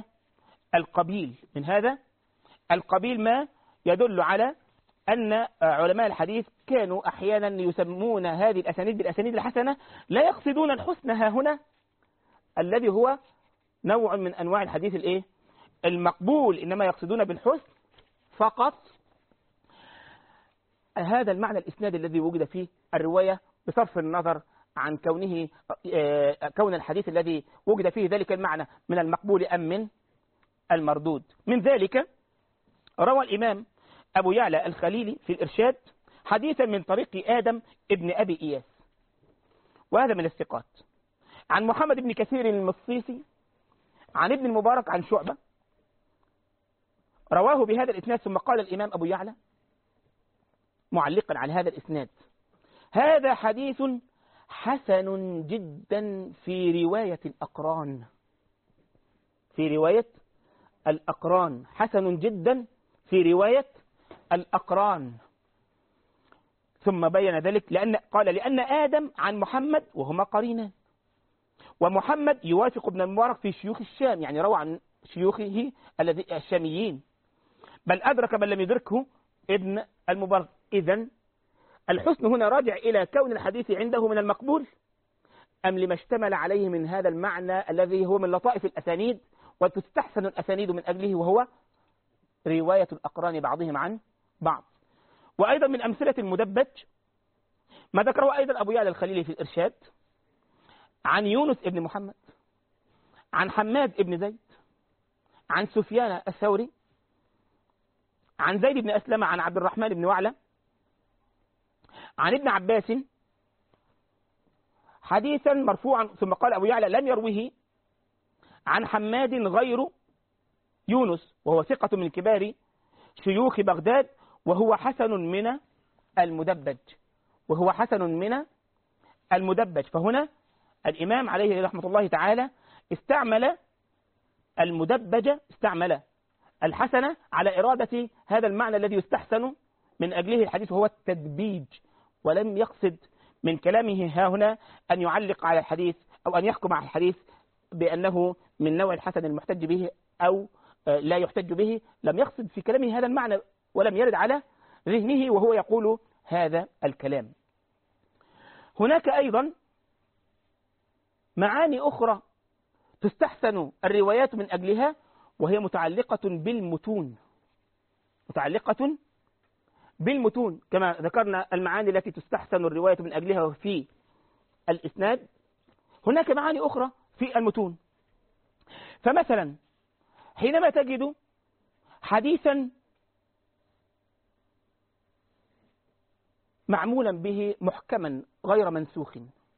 القبيل ما يدل على أن علماء الحديث كانوا أحيانا يسمون هذه الأسانيد بالأسانيد الحسنة، لا يقصدون الحسن ها هنا الذي هو نوع من أنواع الحديث المقبول، إنما يقصدون بالحسن فقط هذا المعنى الإسناد الذي وجد فيه الرواية، بصرف النظر عن كون الحديث الذي وجد فيه ذلك المعنى من المقبول أم من المردود. من ذلك روى الإمام أبو يعلى الخليلي في الإرشاد حديثا من طريق آدم ابن أبي إياس، وهذا من الثقات، عن محمد بن كثير المصيصي عن ابن المبارك عن شعبة، رواه بهذا الإسناد. ثم قال الإمام أبو يعلى معلقا على هذا الإسناد: هذا حديث حسن جدا في رواية الأقران. في رواية الأقران حسن جدا في رواية الأقران. ثم بين ذلك لأن آدم عن محمد وهما قرينان، ومحمد يوافق ابن المبارك في شيوخ الشام، يعني روى عن شيوخه الشاميين، بل أدرك من لم يدركه ابن المبارك. إذن الحسن هنا راجع إلى كون الحديث عنده من المقبول، أم لما اشتمل عليه من هذا المعنى الذي هو من لطائف الأسانيد وتستحسن الأسانيد من أجله، وهو رواية الأقران بعضهم عن بعض. وأيضا من أمثلة المدبج ما ذكره أيضا أبو يعلى الخليلي في الإرشاد عن يونس ابن محمد عن حماد ابن زيد عن سفيان الثوري عن زيد بن أسلم عن عبد الرحمن بن وعلى عن ابن عباس حديثا مرفوعا. ثم قال أبو يعلى: لم يروه عن حماد غير يونس، وهو ثقة من كبار شيوخ بغداد، وهو حسن من المدبج. فهنا الإمام عليه رحمة الله تعالى استعمل الحسنة على إرادة هذا المعنى الذي يستحسن من أجله الحديث، وهو التدبيج، ولم يقصد من كلامه ها هنا أن يعلق على الحديث أو أن يحكم على الحديث بأنه من نوع الحسن المحتج به أو لا يحتج به. لم يقصد في كلامه هذا المعنى، ولم يرد على ذهنه وهو يقول هذا الكلام. هناك أيضا معاني أخرى تستحسن الروايات من أجلها، وهي متعلقة بالمتون كما ذكرنا المعاني التي تستحسن الرواية من أجلها في الإسناد. هناك معاني أخرى في المتون. فمثلا حينما تجد حديثا معمولا به محكما غير منسوخ،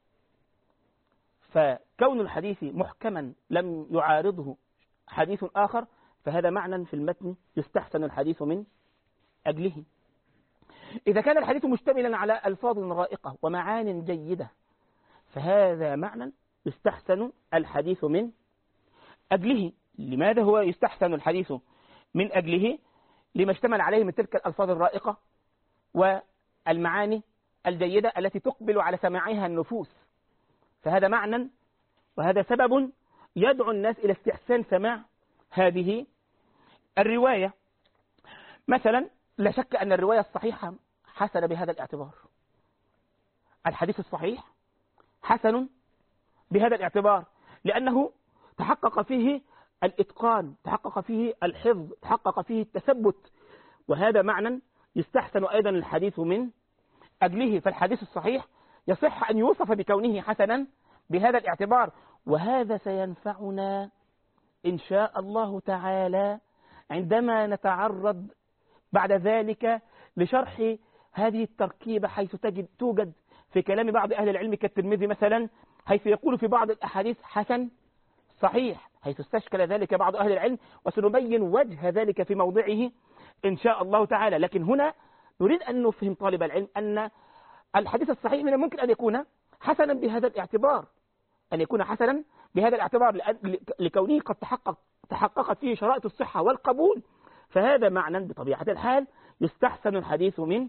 فكون الحديث محكما لم يعارضه حديث آخر، فهذا معنى في المتن يستحسن الحديث من أجله. إذا كان الحديث مشتملا على ألفاظ رائقة ومعان جيدة، فهذا معنى يستحسن الحديث من أجله. لماذا هو يستحسن الحديث من أجله؟ لما اشتمل عليه من تلك الألفاظ الرائقة والمعاني الجيدة التي تقبل على سماعها النفوس. فهذا معنى وهذا سبب يدعو الناس إلى استحسان سماع هذه الرواية. مثلا لا شك أن الرواية الصحيحة حسن بهذا الاعتبار، الحديث الصحيح حسن بهذا الاعتبار، لأنه تحقق فيه الإتقان، تحقق فيه الحفظ، تحقق فيه التثبت، وهذا معنى يستحسن أيضا الحديث من أجله. فالحديث الصحيح يصح أن يوصف بكونه حسنا بهذا الاعتبار. وهذا سينفعنا إن شاء الله تعالى عندما نتعرض بعد ذلك لشرح هذه التركيبة، حيث توجد في كلام بعض أهل العلم كالترمذي مثلا، حيث يقول في بعض الأحاديث حسن صحيح، حيث استشكل ذلك بعض أهل العلم، وسنبين وجه ذلك في موضعه إن شاء الله تعالى. لكن هنا نريد أن نفهم طالب العلم أن الحديث الصحيح من الممكن أن يكون حسنا بهذا الاعتبار، أن يكون حسنا بهذا الاعتبار لكونه قد تحققت فيه شرائط الصحة والقبول، فهذا معنى بطبيعة الحال يستحسن الحديث من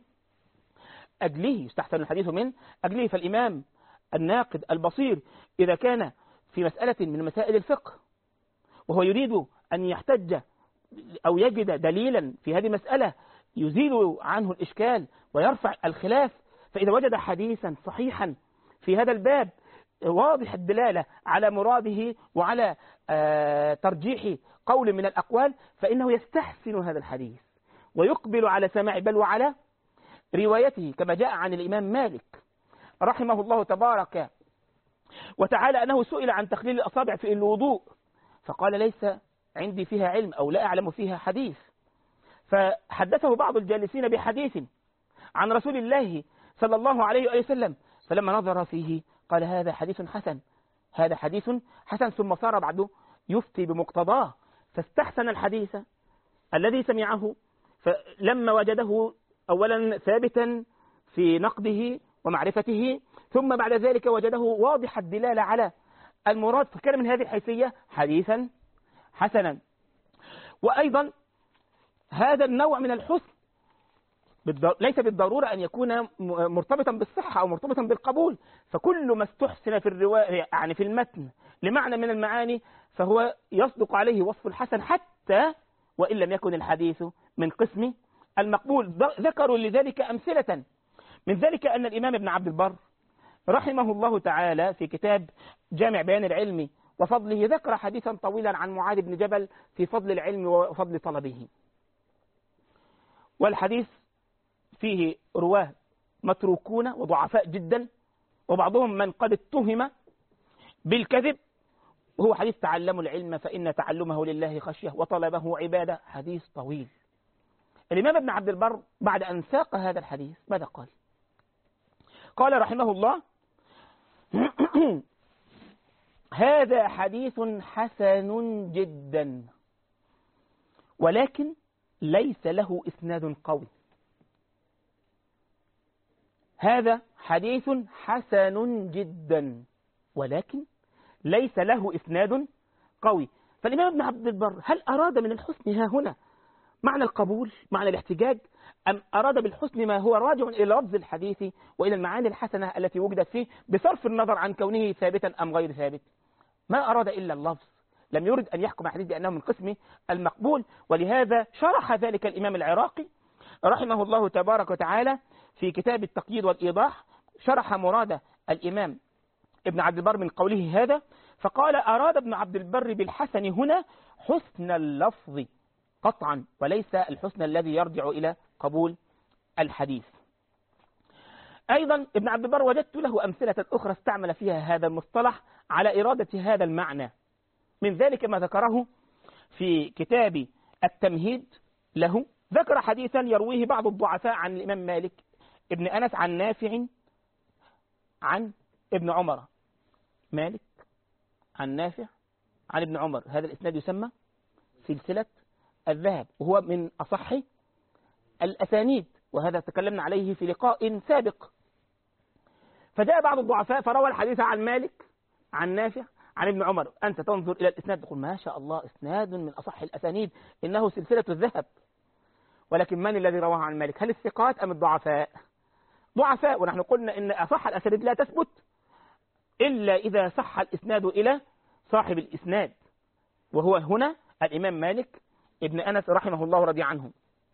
أجله. فالإمام الناقد البصير إذا كان في مسألة من مسائل الفقه وهو يريد أن يحتج أو يجد دليلا في هذه المسألة يزيل عنه الإشكال ويرفع الخلاف، فإذا وجد حديثا صحيحا في هذا الباب واضح الدلالة على مراده وعلى ترجيح قول من الأقوال، فإنه يستحسن هذا الحديث ويقبل على سماع بل وعلى روايته، كما جاء عن الإمام مالك رحمه الله تبارك وتعالى أنه سئل عن تخليل الأصابع في الوضوء فقال ليس عندي فيها علم أو لا أعلم فيها حديث، فحدثه بعض الجالسين بحديث عن رسول الله صلى الله عليه وسلم، فلما نظر فيه قال هذا حديث حسن، ثم صار بعده يفتي بمقتضاه، فاستحسن الحديث الذي سمعه، فلما وجده أولا ثابتا في نقده ومعرفته، ثم بعد ذلك وجده واضح الدلالة على المراد، فكان من هذه الحيثية حديثا حسنا. وأيضا هذا النوع من الحسن ليس بالضرورة أن يكون مرتبطا بالصحة أو مرتبطا بالقبول، فكل ما استحسن في الرواية يعني في المتن لمعنى من المعاني فهو يصدق عليه وصف الحسن حتى وإن لم يكن الحديث من قسم المقبول. ذكروا لذلك أمثلة، من ذلك أن الإمام ابن عبد البر رحمه الله تعالى في كتاب جامع بيان العلم وفضله ذكر حديثا طويلا عن معاذ بن جبل في فضل العلم وفضل طلبه، والحديث فيه رواه متروكون وضعفاء جدا، وبعضهم من قد اتهم بالكذب، وهو حديث تعلموا العلم فإن تعلمه لله خشية وطلبه عبادة، حديث طويل. الإمام ابن عبد البر بعد أن ساق هذا الحديث ماذا قال؟ قال رحمه الله هذا حديث حسن جدا ولكن ليس له إسناد قوي. هذا حديث حسن جدا ولكن ليس له إسناد قوي. فالإمام ابن عبد البر هل أراد من الحسن ها هنا معنى القبول، معنى الاحتجاج، أم أراد بالحسن ما هو راجع إلى لفظ الحديث وإلى المعاني الحسنة التي وجدت فيه بصرف النظر عن كونه ثابتا أم غير ثابت؟ ما أراد إلا اللفظ، لم يرد أن يحكم الحديث بأنه من قسم المقبول. ولهذا شرح ذلك الإمام العراقي رحمه الله تبارك وتعالى في كتاب التقييد والإيضاح، شرح مراد الإمام ابن عبد البر من قوله هذا، فقال أراد ابن عبد البر بالحسن هنا حسن اللفظ قطعا وليس الحسن الذي يرجع إلى قبول الحديث. أيضا ابن عبد البر وجدت له أمثلة أخرى استعمل فيها هذا المصطلح على إرادة هذا المعنى، من ذلك ما ذكره في كتاب التمهيد له، ذكر حديثا يرويه بعض الضعفاء عن الإمام مالك ابن أنس عن نافع عن ابن عمر، مالك عن نافع عن ابن عمر، هذا الإسناد يسمى سلسلة الذهب وهو من أصح الأسانيد، وهذا تكلمنا عليه في لقاء سابق. فجاء بعض الضعفاء فروى الحديث عن مالك عن نافع عن ابن عمر، أنت تنظر إلى الإسناد تقول ما شاء الله إسناد من أصح الأسانيد إنه سلسلة الذهب، ولكن من الذي رواه عن مالك؟ هل الثقات أم الضعفاء؟ ضعفاء، ونحن قلنا إن أصح الأسانيد لا تثبت إلا إذا صح الإسناد إلى صاحب الإسناد، وهو هنا الإمام مالك ابن أنس رحمه الله رضي عنه.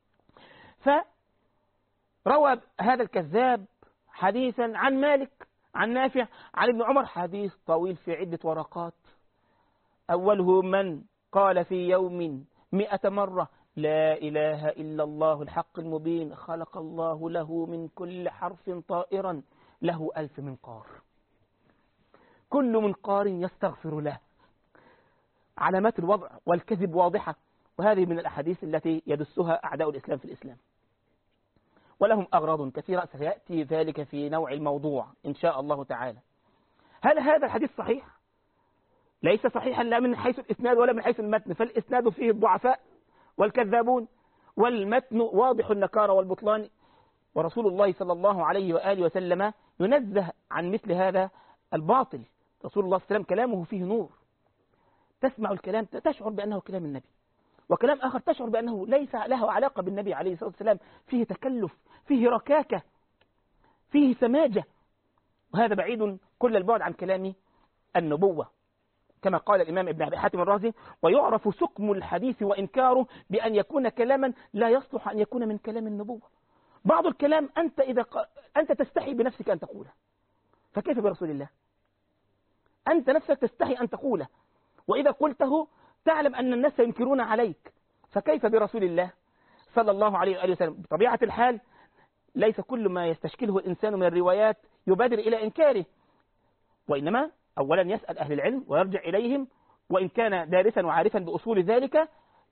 فروى هذا الكذاب حديثا عن مالك عن نافع عن ابن عمر، حديث طويل في عدة ورقات، أوله من قال في يوم 100 مرة لا إله إلا الله الحق المبين خلق الله له من كل حرف طائرا له 1000 منقار. كل منقار يستغفر له. علامات الوضع والكذب واضحة، وهذه من الأحاديث التي يدسها أعداء الإسلام في الإسلام، ولهم أغراض كثيرة سيأتي ذلك في نوع الموضوع إن شاء الله تعالى. هل هذا الحديث صحيح؟ ليس صحيحا لا من حيث الإسناد ولا من حيث المتن، فالإسناد فيه الضعفاء والكذابون، والمتن واضح النكارة والبطلان، ورسول الله صلى الله عليه وآله وسلم ينزه عن مثل هذا الباطل. رسول الله صلى الله عليه وسلم كلامه فيه نور، تسمع الكلام تشعر بأنه كلام النبي، وكلام آخر تشعر بأنه ليس له علاقة بالنبي عليه الصلاة والسلام، فيه تكلف، فيه ركاكة، فيه سماجة، وهذا بعيد كل البعد عن كلام النبوة، كما قال الإمام ابن أبي حاتم الرازي: ويعرف سقم الحديث وإنكاره بأن يكون كلاما لا يصلح أن يكون من كلام النبوة. بعض الكلام أنت تستحي بنفسك أن تقوله، فكيف برسول الله؟ أنت نفسك تستحي أن تقوله، وإذا قلته تعلم أن الناس ينكرون عليك، فكيف برسول الله صلى الله عليه وآله وسلم؟ بطبيعة الحال ليس كل ما يستشكله الإنسان من الروايات يبادر إلى إنكاره، وإنما أولا يسأل أهل العلم ويرجع إليهم، وإن كان دارسا وعارفا بأصول ذلك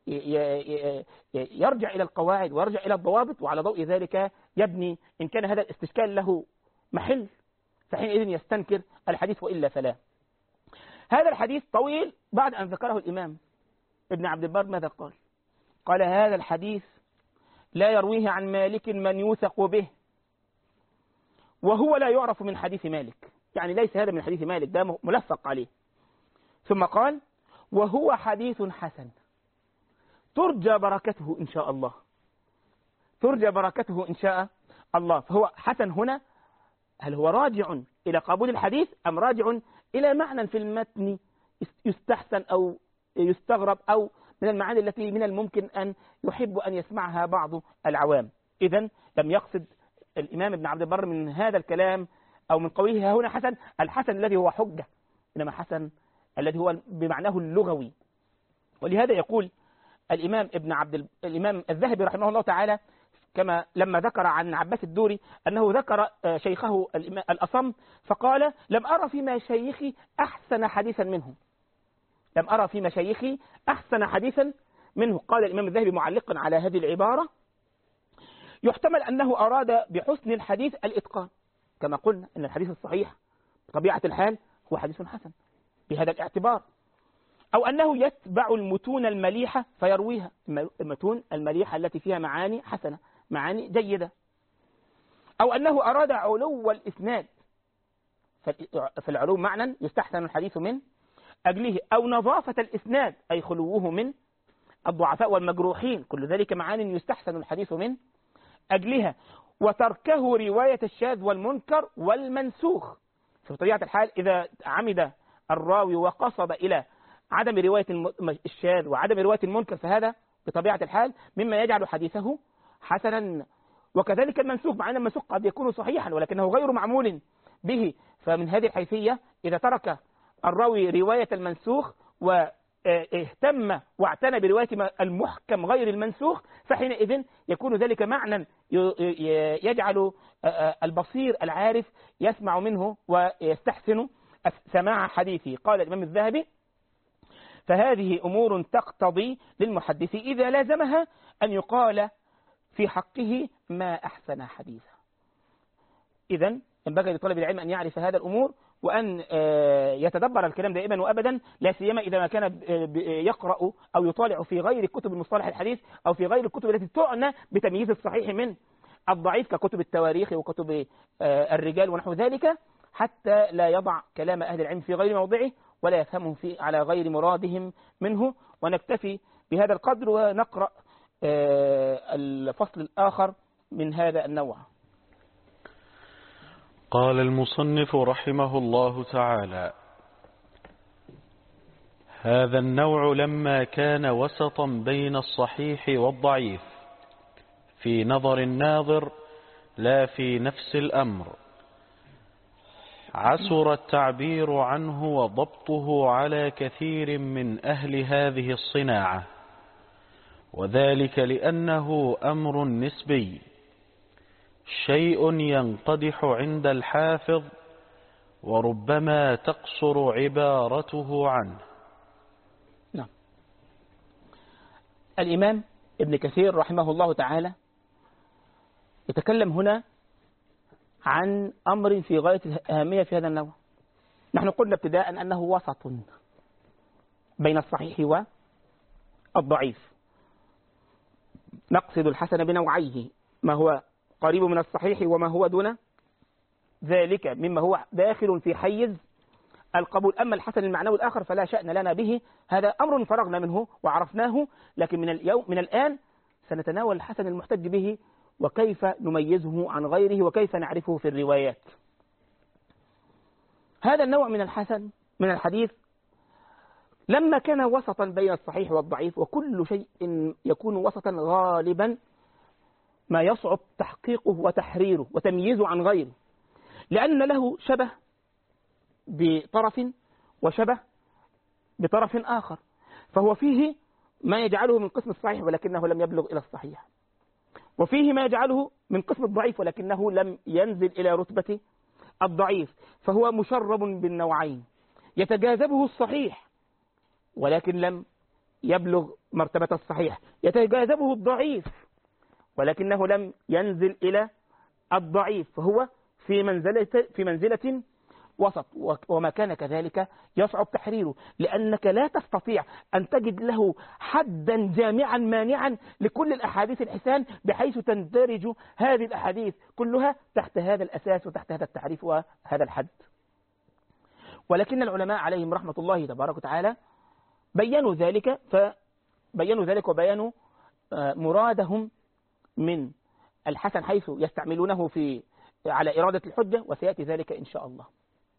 يرجع إلى القواعد ويرجع إلى الضوابط، وعلى ضوء ذلك يبني. إن كان هذا الاستشكال له محل فحينئذ يستنكر الحديث، وإلا فلا. هذا الحديث طويل. بعد أن ذكره الإمام ابن عبد البر ماذا قال؟ قال: هذا الحديث لا يرويه عن مالك من يوثق به، وهو لا يعرف من حديث مالك، يعني ليس هذا من حديث مالك، ده ملفق عليه. ثم قال: وهو حديث حسن ترجى بركته إن شاء الله، ترجى بركته إن شاء الله. فهو حسن هنا، هل هو راجع إلى قبول الحديث أم راجع إلى معنى في المتن يستحسن أو يستغرب، أو من المعاني التي من الممكن أن يحب أن يسمعها بعض العوام؟ إذن لم يقصد الإمام ابن عبد البر من هذا الكلام أو من قوله هنا حسن الحسن الذي هو حجة، إنما حسن الذي هو بمعناه اللغوي. ولهذا يقول الإمام الذهبي رحمه الله تعالى، كما لما ذكر عن عباس الدوري أنه ذكر شيخه الأصم فقال: لم أرى في مشايخي أحسن حديثا منه، لم أرى في مشايخي أحسن حديثا منه. قال الإمام الذهبي معلقا على هذه العبارة: يحتمل أنه أراد بحسن الحديث الإتقان، كما قلنا أن الحديث الصحيح بطبيعة الحال هو حديث حسن بهذا الاعتبار، أو أنه يتبع المتون المليحة فيرويها، المتون المليحة التي فيها معاني حسنة، معاني جيدة، أو أنه أراد علو الإسناد، فالعلو معنى يستحسن الحديث من أجله، أو نظافة الإسناد أي خلوه من الضعفاء والمجروحين، كل ذلك معاني يستحسن الحديث من أجلها، وتركه رواية الشاذ والمنكر والمنسوخ. في طبيعة الحال إذا عمد الراوي وقصد إلى عدم رواية الشاذ وعدم رواية المنكر، فهذا بطبيعة الحال مما يجعل حديثه حسنا. وكذلك المنسوخ، مع أن المنسوخ قد يكون صحيحا ولكنه غير معمول به، فمن هذه الحيثية إذا ترك الراوي رواية المنسوخ واهتم واعتنى برواية المحكم غير المنسوخ، فحينئذ يكون ذلك معنى يجعل البصير العارف يسمع منه ويستحسن سماع حديثه. قال الإمام الذهبي: فهذه أمور تقتضي للمحدث إذا لازمها أن يقال في حقه ما أحسن حديثه. إذن ينبغي لطالب العلم أن يعرف هذا الأمور، وأن يتدبر الكلام دائما وأبدا، لا سيما إذا ما كان يقرأ أو يطالع في غير كتب المصطلح الحديث أو في غير الكتب التي تعنى بتمييز الصحيح من الضعيف ككتب التواريخ وكتب الرجال ونحو ذلك، حتى لا يضع كلام أهل العلم في غير موضعه ولا يفهمه على غير مرادهم منه. ونكتفي بهذا القدر ونقرأ الفصل الآخر من هذا النوع. قال المصنف رحمه الله تعالى: هذا النوع لما كان وسطا بين الصحيح والضعيف في نظر الناظر لا في نفس الأمر، عسر التعبير عنه وضبطه على كثير من أهل هذه الصناعة، وذلك لأنه أمر نسبي، شيء ينقدح عند الحافظ وربما تقصر عبارته عنه. نعم. الإمام ابن كثير رحمه الله تعالى يتكلم هنا عن أمر في غاية الأهمية في هذا النوع. نحن قلنا ابتداء أنه وسط بين الصحيح والضعيف. نقصد الحسن بنوعيه، ما هو قريب من الصحيح وما هو دون ذلك مما هو داخل في حيز القبول. أما الحسن المعنوي الآخر فلا شأن لنا به، هذا أمر فرغنا منه وعرفناه، لكن من الآن سنتناول الحسن المحتج به وكيف نميزه عن غيره وكيف نعرفه في الروايات. هذا النوع من الحسن من الحديث لما كان وسطا بين الصحيح والضعيف، وكل شيء يكون وسطا غالبا ما يصعب تحقيقه وتحريره وتمييزه عن غيره، لأن له شبه بطرف وشبه بطرف آخر، فهو فيه ما يجعله من قسم الصحيح ولكنه لم يبلغ إلى الصحيح، وفيه ما يجعله من قسم الضعيف ولكنه لم ينزل إلى رتبة الضعيف، فهو مشرب بالنوعين، يتجاذبه الصحيح ولكن لم يبلغ مرتبة الصحيح، يتجاذبه الضعيف ولكنه لم ينزل إلى الضعيف، فهو في منزلة وسط. وما كان كذلك يصعب تحريره، لأنك لا تستطيع أن تجد له حدا جامعا مانعا لكل الأحاديث الحسان بحيث تندرج هذه الأحاديث كلها تحت هذا الأساس وتحت هذا التعريف وهذا الحد. ولكن العلماء عليهم رحمة الله تبارك وتعالى بيّنوا ذلك وبيّنوا مرادهم من الحسن حيث يستعملونه على إرادة الحجة، وسيأتي ذلك إن شاء الله.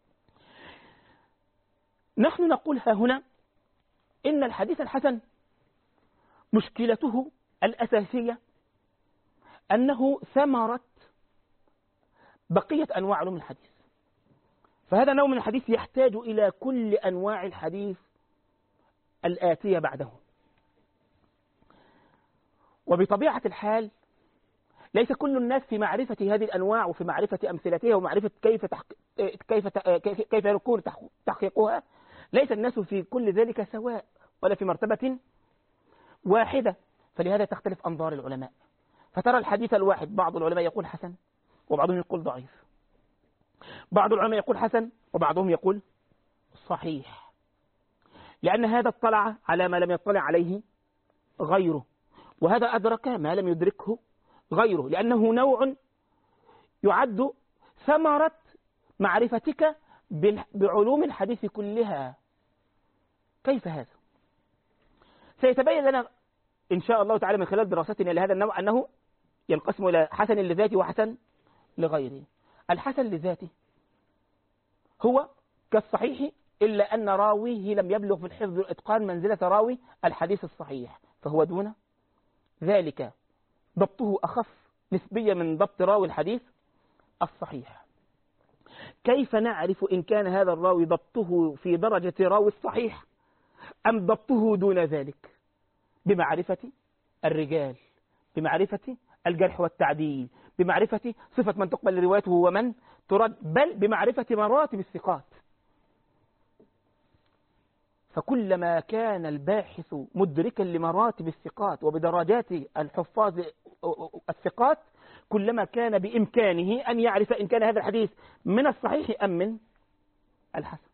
نحن نقول هنا إن الحديث الحسن مشكلته الأساسية أنه ثمرة بقية أنواع علوم الحديث، فهذا نوع من الحديث يحتاج إلى كل أنواع الحديث الآتية بعده. وبطبيعة الحال ليس كل الناس في معرفة هذه الأنواع وفي معرفة أمثلتها ومعرفة كيف يكون تحقيقها، ليس الناس في كل ذلك سواء ولا في مرتبة واحدة، فلهذا تختلف أنظار العلماء. فترى الحديث الواحد بعض العلماء يقول حسن وبعضهم يقول ضعيف، بعض العلماء يقول حسن وبعضهم يقول صحيح، لأن هذا اطلع على ما لم يطلع عليه غيره، وهذا أدرك ما لم يدركه غيره، لأنه نوع يعد ثمرة معرفتك بعلوم الحديث كلها. كيف هذا؟ سيتبين لنا إن شاء الله تعالى من خلال دراستنا لهذا النوع أنه ينقسم إلى حسن لذاته وحسن لغيره. الحسن لذاته هو كالصحيح إلا أن راويه لم يبلغ في الحفظ والإتقان منزلة راوي الحديث الصحيح، فهو دون ذلك، ضبطه أخف نسبيا من ضبط راوي الحديث الصحيح. كيف نعرف إن كان هذا الراوي ضبطه في درجة راوي الصحيح أم ضبطه دون ذلك؟ بمعرفة الرجال، بمعرفة الجرح والتعديل، بمعرفة صفة من تقبل روايته ومن ترد، بل بمعرفة مراتب الثقات. فكلما كان الباحث مدركا لمراتب الثقات وبدرجات الحفاظ الثقات، كلما كان بإمكانه أن يعرف إن كان هذا الحديث من الصحيح أم من الحسن.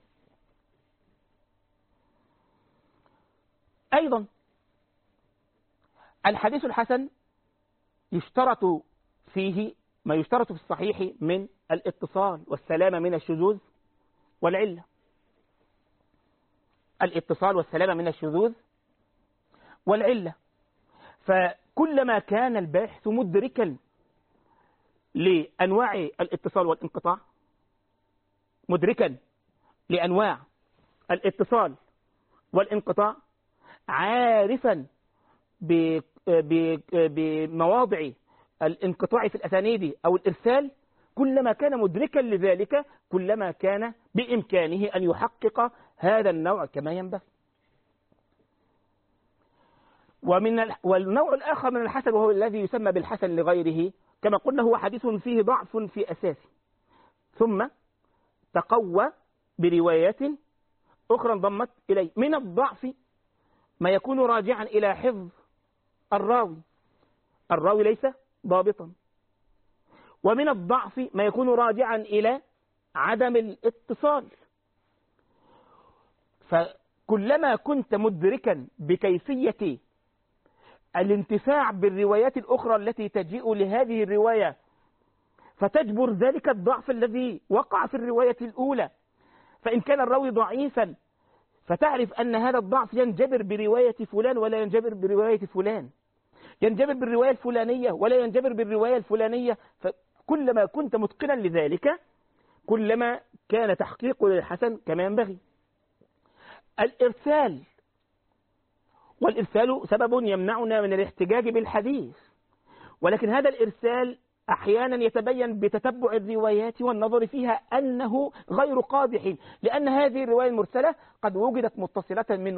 أيضا الحديث الحسن يشترط فيه ما يشترط في الصحيح من الاتصال والسلامة من الشذوذ والعلة. الاتصال والسلامة من الشذوذ والعلة، فكلما كان الباحث مدركا لأنواع الاتصال والانقطاع، مدركا لأنواع الاتصال والانقطاع، عارفا بمواضع الانقطاع في الأسانيد أو الإرسال، كلما كان مدركا لذلك كلما كان بإمكانه أن يحقق هذا النوع كما ينبغي. والنوع الآخر من الحسن وهو الذي يسمى بالحسن لغيره، كما قلنا هو حديث فيه ضعف في أساسه، ثم تقوى بروايات أخرى انضمت إليه. من الضعف ما يكون راجعا إلى حفظ الراوي ليس ضابطا. ومن الضعف ما يكون راجعا إلى عدم الاتصال. فكلما كنت مدركا بكيفية الانتفاع بالروايات الأخرى التي تجيء لهذه الرواية فتجبر ذلك الضعف الذي وقع في الرواية الأولى، فإن كان الراوي ضعيفا فتعرف أن هذا الضعف ينجبر برواية فلان ولا ينجبر برواية فلان، ينجبر بالرواية الفلانية ولا ينجبر بالرواية الفلانية. فكلما كنت متقنا لذلك كلما كان تحقيق للحسن كما ينبغي. والإرسال سبب يمنعنا من الاحتجاج بالحديث، ولكن هذا الإرسال أحيانا يتبين بتتبع الروايات والنظر فيها أنه غير قادح، لأن هذه الرواية المرسلة قد وجدت متصلة من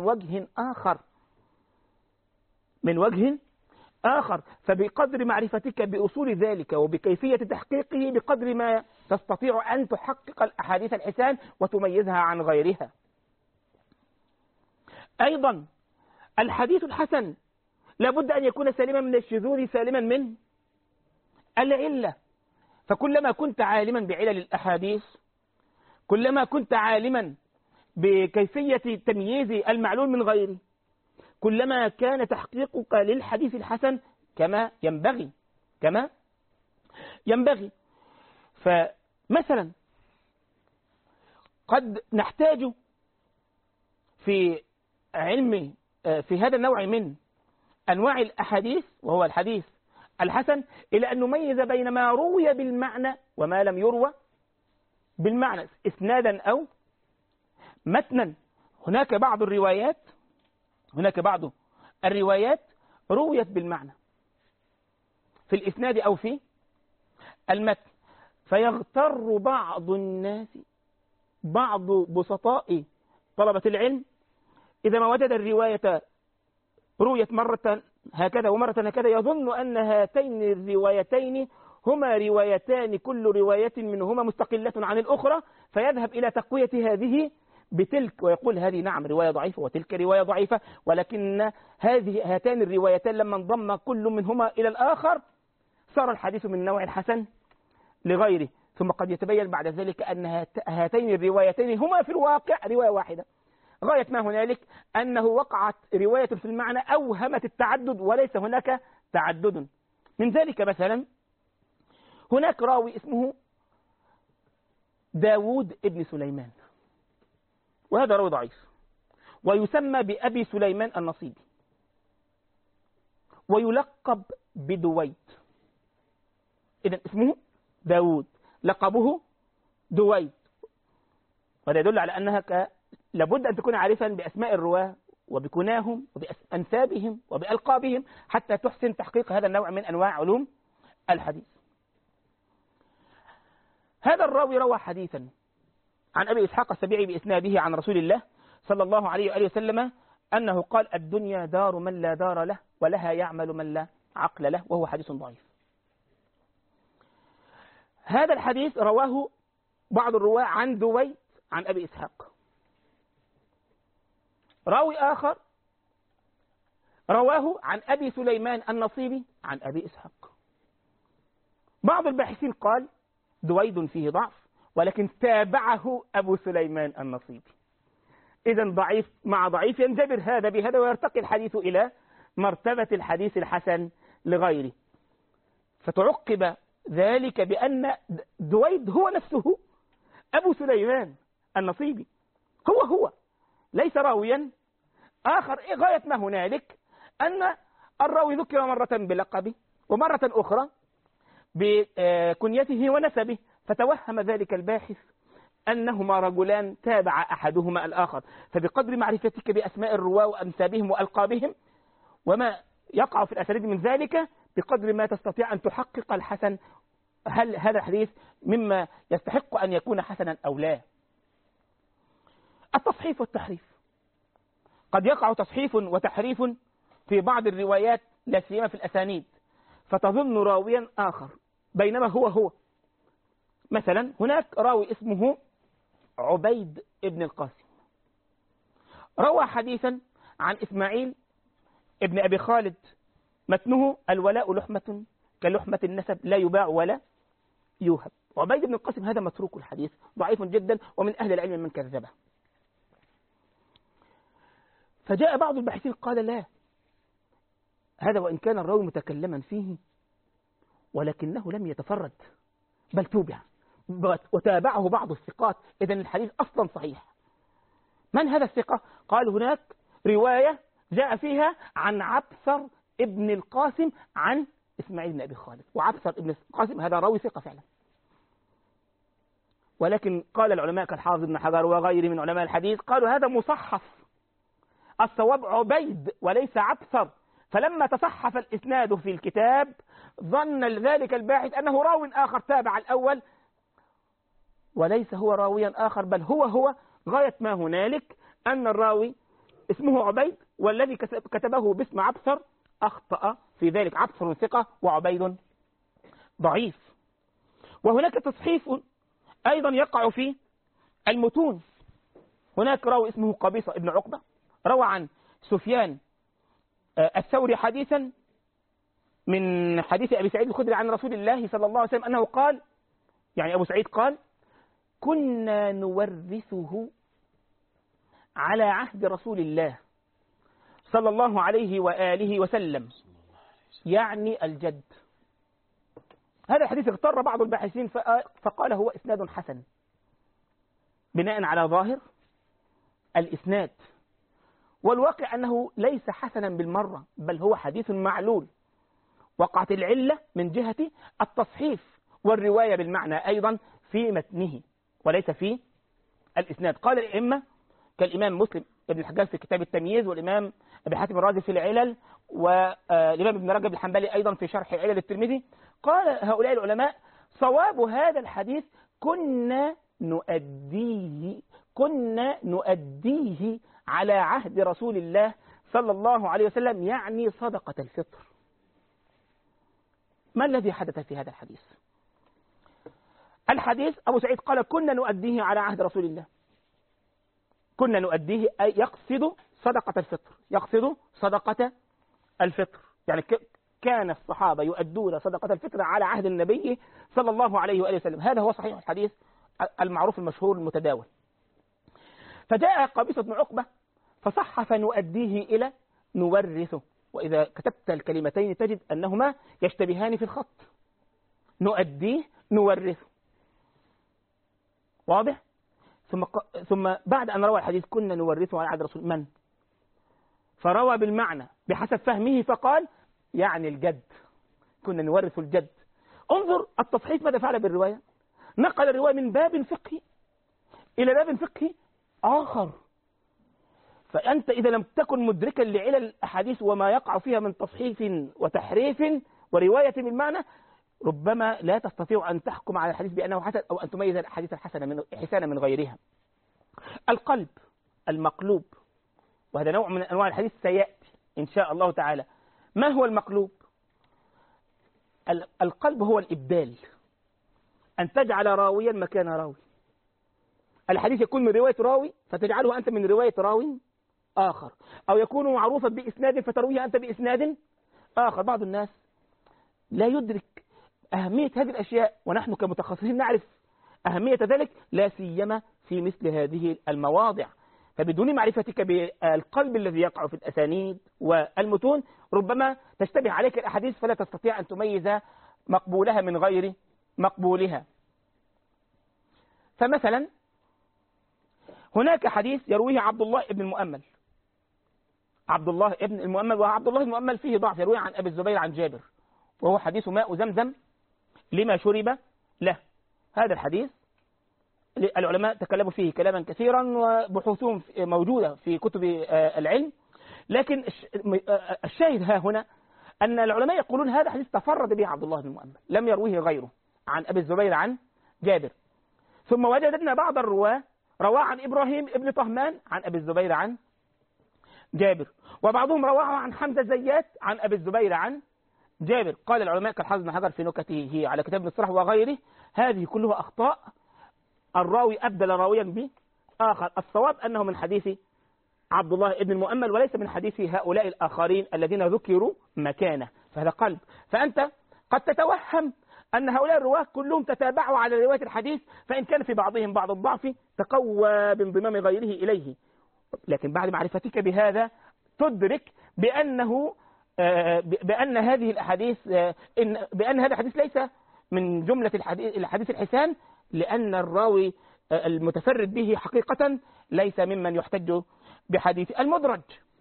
وجه آخر. فبقدر معرفتك بأصول ذلك وبكيفية تحقيقه بقدر ما تستطيع أن تحقق الأحاديث الحسان وتميزها عن غيرها. أيضا الحديث الحسن لابد أن يكون سالما من الشذوذ سالما من العلة. فكلما كنت عالما بعلل الأحاديث، كلما كنت عالما بكيفية تمييز المعلول من غيره، كلما كان تحقيقك للحديث الحسن كما ينبغي. فمثلا قد نحتاج في هذا النوع من أنواع الأحاديث وهو الحديث الحسن إلى أن نميز بين ما روي بالمعنى وما لم يروى بالمعنى إسنادا أو متنا. هناك بعض الروايات رويت بالمعنى في الإسناد أو في المتن، فيغتر بعض بسطاء طلبة العلم إذا ما وجد الرواية رويت مرة هكذا ومرة هكذا يظن أن هاتين الروايتين هما روايتان كل رواية منهما مستقلة عن الأخرى، فيذهب إلى تقوية هذه بتلك ويقول هذه نعم رواية ضعيفة وتلك رواية ضعيفة، ولكن هاتان الروايتان لما انضم كل منهما إلى الآخر صار الحديث من نوع الحسن لغيره. ثم قد يتبين بعد ذلك أن هاتين الروايتين هما في الواقع رواية واحدة، غاية ما هنالك أنه وقعت رواية في المعنى أوهمت التعدد وليس هناك تعدد. من ذلك مثلا هناك راوي اسمه داود ابن سليمان، وهذا راوي ضعيف ويسمى بأبي سليمان النصيبي ويلقب بدويد. إذن اسمه داود لقبه دويد، وهذا يدل على أنها لابد أن تكون عارفا بأسماء الرواة وبكناهم وبأنسابهم وبألقابهم حتى تحسن تحقيق هذا النوع من أنواع علوم الحديث. هذا الراوي روى حديثا عن أبي إسحاق السبيعي بإسناده عن رسول الله صلى الله عليه وآله وسلم أنه قال: الدنيا دار من لا دار له ولها يعمل من لا عقل له، وهو حديث ضعيف. هذا الحديث رواه بعض الرواة عن دويد عن أبي إسحاق. راوي آخر رواه عن أبي سليمان النصيبي عن أبي إسحاق. بعض الباحثين قال دويد فيه ضعف ولكن تابعه أبو سليمان النصيبي. إذن ضعيف مع ضعيف ينجبر هذا بهذا ويرتقي الحديث إلى مرتبة الحديث الحسن لغيره. فتعقب ذلك بأن دويد هو نفسه أبو سليمان النصيبي، هو ليس راويا آخر. غاية ما هنالك أن الراوي ذكر مرة بلقبه ومرة أخرى بكنيته ونسبه، فتوهم ذلك الباحث أنهما رجلان تابع أحدهما الآخر. فبقدر معرفتك بأسماء الرواة وأنسابهم وألقابهم وما يقع في الأسانيد من ذلك بقدر ما تستطيع أن تحقق الحسن، هل هذا الحديث مما يستحق أن يكون حسنا أو لا. التصحيف والتحريف، قد يقع تصحيف وتحريف في بعض الروايات لا سيما في الأسانيد، فتظن راويا آخر بينما هو. مثلا هناك راوي اسمه عبيد ابن القاسم روى حديثا عن إسماعيل ابن أبي خالد متنه الولاء لحمة كلحمة النسب لا يباع ولا يوهب. عبيد بن القاسم هذا متروك الحديث ضعيف جدا ومن أهل العلم من كذبه. فجاء بعض الباحثين قال لا، هذا وإن كان الراوي متكلما فيه ولكنه لم يتفرد بل توبع وتابعه بعض الثقات، إذن الحديث أصلا صحيح. من هذا الثقة؟ قال هناك رواية جاء فيها عن عبثر ابن القاسم عن إسماعيل بن أبي خالد، وعبثر ابن القاسم هذا راوي ثقة فعلا، ولكن قال العلماء كالحافظ ابن حجر وغيره من علماء الحديث قالوا هذا مصحف، الصواب عبيد وليس عبثر، فلما تصحف الإسناد في الكتاب ظن ذلك الباحث أنه راو آخر تابع الأول، وليس هو راويا آخر بل هو غاية ما هنالك أن الراوي اسمه عبيد والذي كتبه باسم عبثر أخطأ في ذلك، عبثر ثقة وعبيد ضعيف. وهناك تصحيف أيضا يقع في المتون، هناك راوي اسمه قبيصة ابن عقبة روى عن سفيان الثوري حديثا من حديث أبي سعيد الخدري عن رسول الله صلى الله عليه وسلم أنه قال، يعني أبو سعيد قال كنا نورثه على عهد رسول الله صلى الله عليه وآله وسلم، يعني الجد. هذا الحديث اغتر بعض الباحثين فقال هو إسناد حسن بناء على ظاهر الإسناد، والواقع أنه ليس حسنا بالمرة بل هو حديث معلول، وقعت العلة من جهة التصحيف والرواية بالمعنى أيضا في متنه وليس في الإسناد. قال الأئمة كالإمام مسلم ابن الحجاج في كتاب التمييز، والإمام أبي حاتم الرازي في العلل، والإمام ابن رجب الحنبلي أيضا في شرح علل الترمذي، قال هؤلاء العلماء صواب هذا الحديث كنا نؤديه على عهد رسول الله صلى الله عليه وسلم، يعني صدقة الفطر. ما الذي حدث في هذا الحديث؟ الحديث أبو سعيد قال كنا نؤديه على عهد رسول الله، كنا نؤديه أي يقصد صدقة الفطر، يقصد صدقة الفطر، يعني كان الصحابة يؤدون صدقة الفطر على عهد النبي صلى الله عليه وآله وسلم. هذا هو صحيح الحديث المعروف المشهور المتداول. فجاء قبيصة بن عقبة فصحف نؤديه إلى نورثه، وإذا كتبت الكلمتين تجد أنهما يشتبهان في الخط، نؤديه نورثه، واضح؟ ثم بعد أن روى الحديث كنا نورثه على عهد رسول من؟ فروى بالمعنى بحسب فهمه فقال يعني الجد، كنا نورث الجد. انظر التصحيف ماذا فعل بالرواية، نقل الرواية من باب فقهي إلى باب فقهي آخر. فأنت إذا لم تكن مدركا لعلل الأحاديث وما يقع فيها من تصحيف وتحريف ورواية بالمعنى، ربما لا تستطيع أن تحكم على الحديث بأنه حسن أو أن تميز الحديث الحسن من غيرها. القلب المقلوب، وهذا نوع من أنواع الحديث سيأتي إن شاء الله تعالى. ما هو المقلوب؟ القلب هو الإبدال، أن تجعل راويا مكان راوي، الحديث يكون من رواية راوي فتجعله أنت من رواية راوي آخر، أو يكون معروفا بإسناد فترويه أنت بإسناد آخر. بعض الناس لا يدرك أهمية هذه الأشياء، ونحن كمتخصصين نعرف أهمية ذلك، لا سيما في مثل هذه المواضع. فبدون معرفتك بالقلب الذي يقع في الأسانيد والمتون ربما تشتبه عليك الأحاديث فلا تستطيع أن تميز مقبولها من غير مقبولها. فمثلا هناك حديث يرويه عبد الله بن المؤمل، عبد الله بن المؤمل، وعبد الله بن المؤمل فيه ضعف، يرويه عن أبي الزبير عن جابر، وهو حديث ماء زمزم لما شرب له. هذا الحديث العلماء تكلموا فيه كلاما كثيرا وبحوثهم موجودة في كتب العلم، لكن الشاهد ها هنا أن العلماء يقولون هذا حديث تفرد به عبد الله بن المؤمل لم يرويه غيره عن أبي الزبير عن جابر. ثم وجدنا بعض الرواة رواه عن إبراهيم ابن طهمان عن أبي الزبير عن جابر، وبعضهم رواه عن حمزة الزيات عن أبي الزبير عن جابر. قال العلماء كالحافظ بن حجر في نكته على كتاب ابن الصلاح وغيره هذه كلها أخطاء الراوي أبدل راويا بآخر. الصواب أنه من حديث عبد الله بن المؤمل وليس من حديث هؤلاء الآخرين الذين ذكروا مكانه، فهذا قلب. فأنت قد تتوهم أن هؤلاء الرواة كلهم تتابعوا على رواية الحديث، فإن كان في بعضهم بعض الضعف تقوى بانضمام غيره إليه، لكن بعد معرفتك بهذا تدرك بأن هذه الأحاديث بأن هذا الحديث ليس من جملة الحديث الحسان، لأن الراوي المتفرد به حقيقة ليس ممن يحتج بحديث. المدرج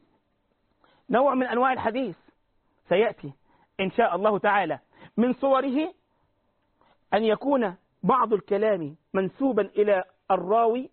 نوع من أنواع الحديث سيأتي إن شاء الله تعالى. من صوره أن يكون بعض الكلام منسوبا إلى الراوي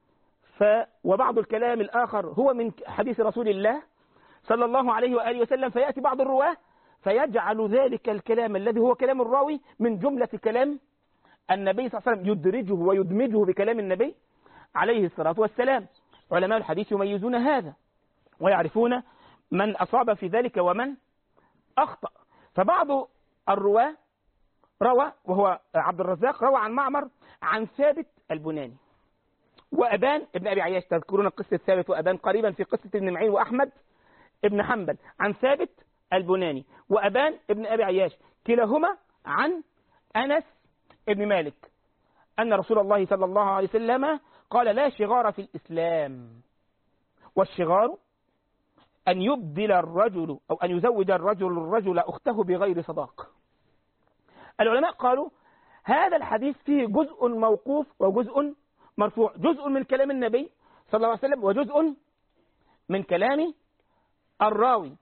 وبعض الكلام الآخر هو من حديث رسول الله صلى الله عليه وآله وسلم، فيأتي بعض الرواة فيجعل ذلك الكلام الذي هو كلام الراوي من جملة كلام النبي صلى الله عليه وسلم، يدرجه ويدمجه بكلام النبي عليه الصلاة والسلام. علماء الحديث يميزون هذا ويعرفون من أصاب في ذلك ومن أخطأ. فبعض الرواة روى، وهو عبد الرزاق، روى عن معمر عن ثابت البناني وأبان ابن أبي عياش. تذكرون قصة ثابت وأبان قريبا في قصة ابن معين وأحمد ابن حنبل. عن ثابت البناني وأبان ابن أبي عياش كلاهما عن أنس ابن مالك أن رسول الله صلى الله عليه وسلم قال: لا شغار في الإسلام، والشغار أن يبدل الرجل أو أن يزوج الرجل أخته بغير صداق. العلماء قالوا هذا الحديث فيه جزء موقوف وجزء مرفوع، جزء من كلام النبي صلى الله عليه وسلم وجزء من كلام الراوي.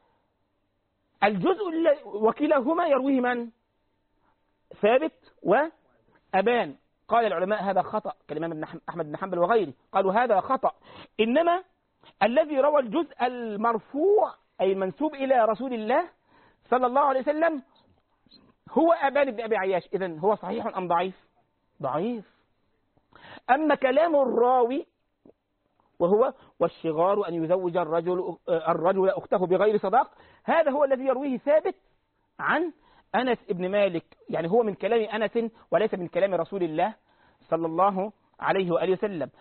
الجزء وكلاهما يرويه من؟ ثابت وأبان. قال العلماء هذا خطأ، كالإمام أحمد بن حنبل وغيره قالوا هذا خطأ، إنما الذي روى الجزء المرفوع أي المنسوب إلى رسول الله صلى الله عليه وسلم هو أبان بن أبي عياش. إذن هو صحيح أم ضعيف؟ ضعيف. أما كلام الراوي وهو: والشغار أن يزوج الرجل أخته بغير صداق، هذا هو الذي يرويه ثابت عن أنس ابن مالك، يعني هو من كلام أنس وليس من كلام رسول الله صلى الله عليه وآله وسلم.